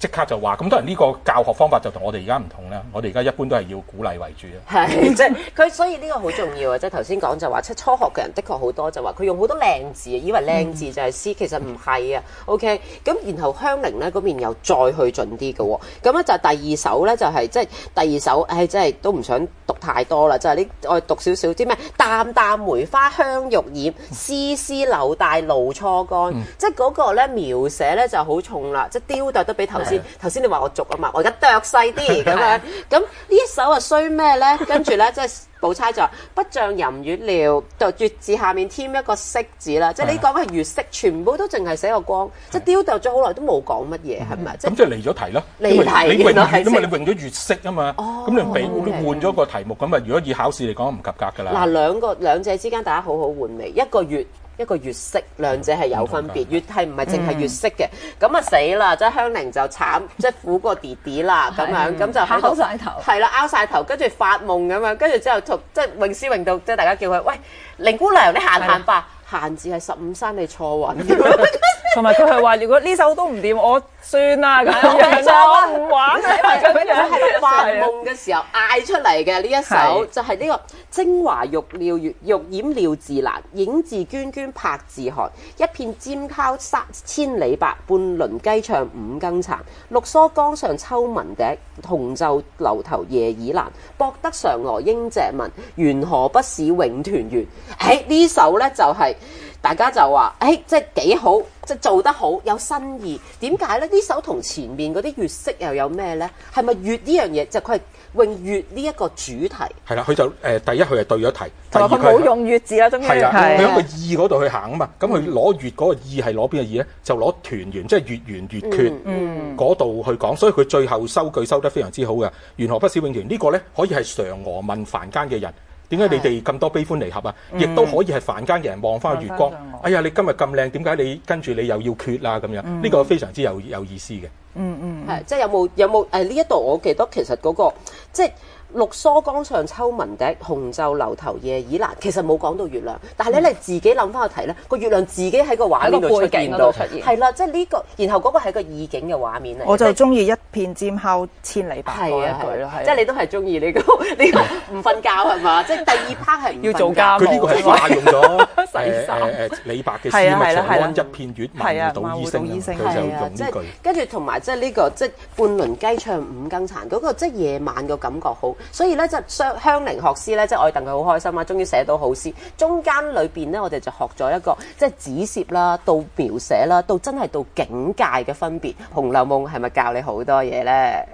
即刻就話，咁當然呢個教學方法就同我哋而家唔同啦。我哋而家一般都係要鼓勵為主啊。 係，即係佢，所以呢個好重要啊！即係頭先講就話，即係初學嘅人的確好多就話佢用好多靚字，以為靚字就係詩，其實唔係啊。OK，咁然後香菱咧嗰邊又再去盡啲嘅喎。咁咧就第二首咧就係即係第二首，誒即係都唔想讀太多啦，就係呢我讀少少啲咩？淡淡梅花香玉染，絲絲柳帶露初乾。嗯、即係嗰個咧描寫咧就好重啦，即係雕琢得比頭先頭先你話我俗啊嘛，我而家剁細啲咁樣。咁呢一首啊衰咩咧？跟住咧即係寶釵就話不像淫月料，就月字下面添一個色字啦。即係你講係月色，全部都淨係寫個光，即係雕琢咗好耐都冇講乜嘢，係咪？ 咁即係離咗題咯。 離題， 你泳月因為你泳咗月色啊嘛。咁你俾你換咗個題目，咁啊如果以考試嚟講唔及格㗎啦。 嗱，兩個兩者之間大家好好換味，一個月。一個月色，兩者係有分別。月係唔係淨係月色嘅？咁啊死啦！即係香菱就慘，即係苦過弟弟啦咁樣，咁就喺度拗曬頭。 係啦，拗晒頭，跟住發夢咁樣，跟住之後即係詠詩詠到，即係大家叫佢喂，凌姑娘你閒閒吧，閒字係十五山你錯韻。 同埋佢係話，如果呢首都唔掂，我算啦咁樣，我唔玩啦。咁樣係發夢嘅時候嗌出嚟嘅呢一首，就係呢個精華玉料玉染料自難，影自娟娟拍自寒。一片尖尻三千里白，半輪雞腸五更殘。綠疏江上秋文笛，紅袖樓頭夜已難。博得嫦娥應謝文，緣何不使永團圓？誒呢首呢就係、是。大家就話，誒、哎，即係幾好，即係做得好，有新意。點解咧？呢首同前面嗰啲月色又有咩咧？係咪月呢樣嘢？就佢係詠月呢一個主題。係啦，佢就誒、呃、第一佢係對咗題，第二佢冇用月字啦，終於係啦，佢喺個意嗰度去行啊嘛。咁佢攞月嗰個意係攞邊個意咧？就攞團圓，即係月圓月缺嗰度去講。所以佢最後收句收得非常之好嘅。緣何不使永團圓呢個咧，可以係嫦娥問凡間嘅人。點解你哋咁多悲歡離合啊？亦都、嗯、可以係凡間嘅人望翻月光，哎呀！你今日咁靚，點解你跟住你又要缺啦咁樣？呢、嗯、個非常之有有意思嘅。 嗯嗯， 係即係有冇有冇誒呢一度？我記得其實嗰、那個即係綠疏江上秋文笛，紅袖樓頭夜已難。其實冇講到月亮，但係咧你自己諗翻個題咧，個月亮自己喺個畫面度出現到，係啦，即係呢個，然後嗰個係個意境嘅畫面嚟。 我就中意一片尖尻千里白嗰一句咯， 即係你都係中意呢個呢個唔瞓覺係嘛？即係第二 part 係要做家務。 佢呢個係化用咗誒誒誒李白嘅詩物長安一片月，萬戶島醫聲，佢就用呢句。 跟住同埋即係呢個即係半輪雞唱五更殘嗰個，即係夜晚個感覺好。所以咧，即係香香菱學詩咧，即係我哋戥佢好開心啦，終於寫到好詩。中間裏邊咧，我哋就學咗一個即係指涉啦，到描寫啦，到真係到境界嘅分別。《紅樓夢》係咪教你好多嘢咧？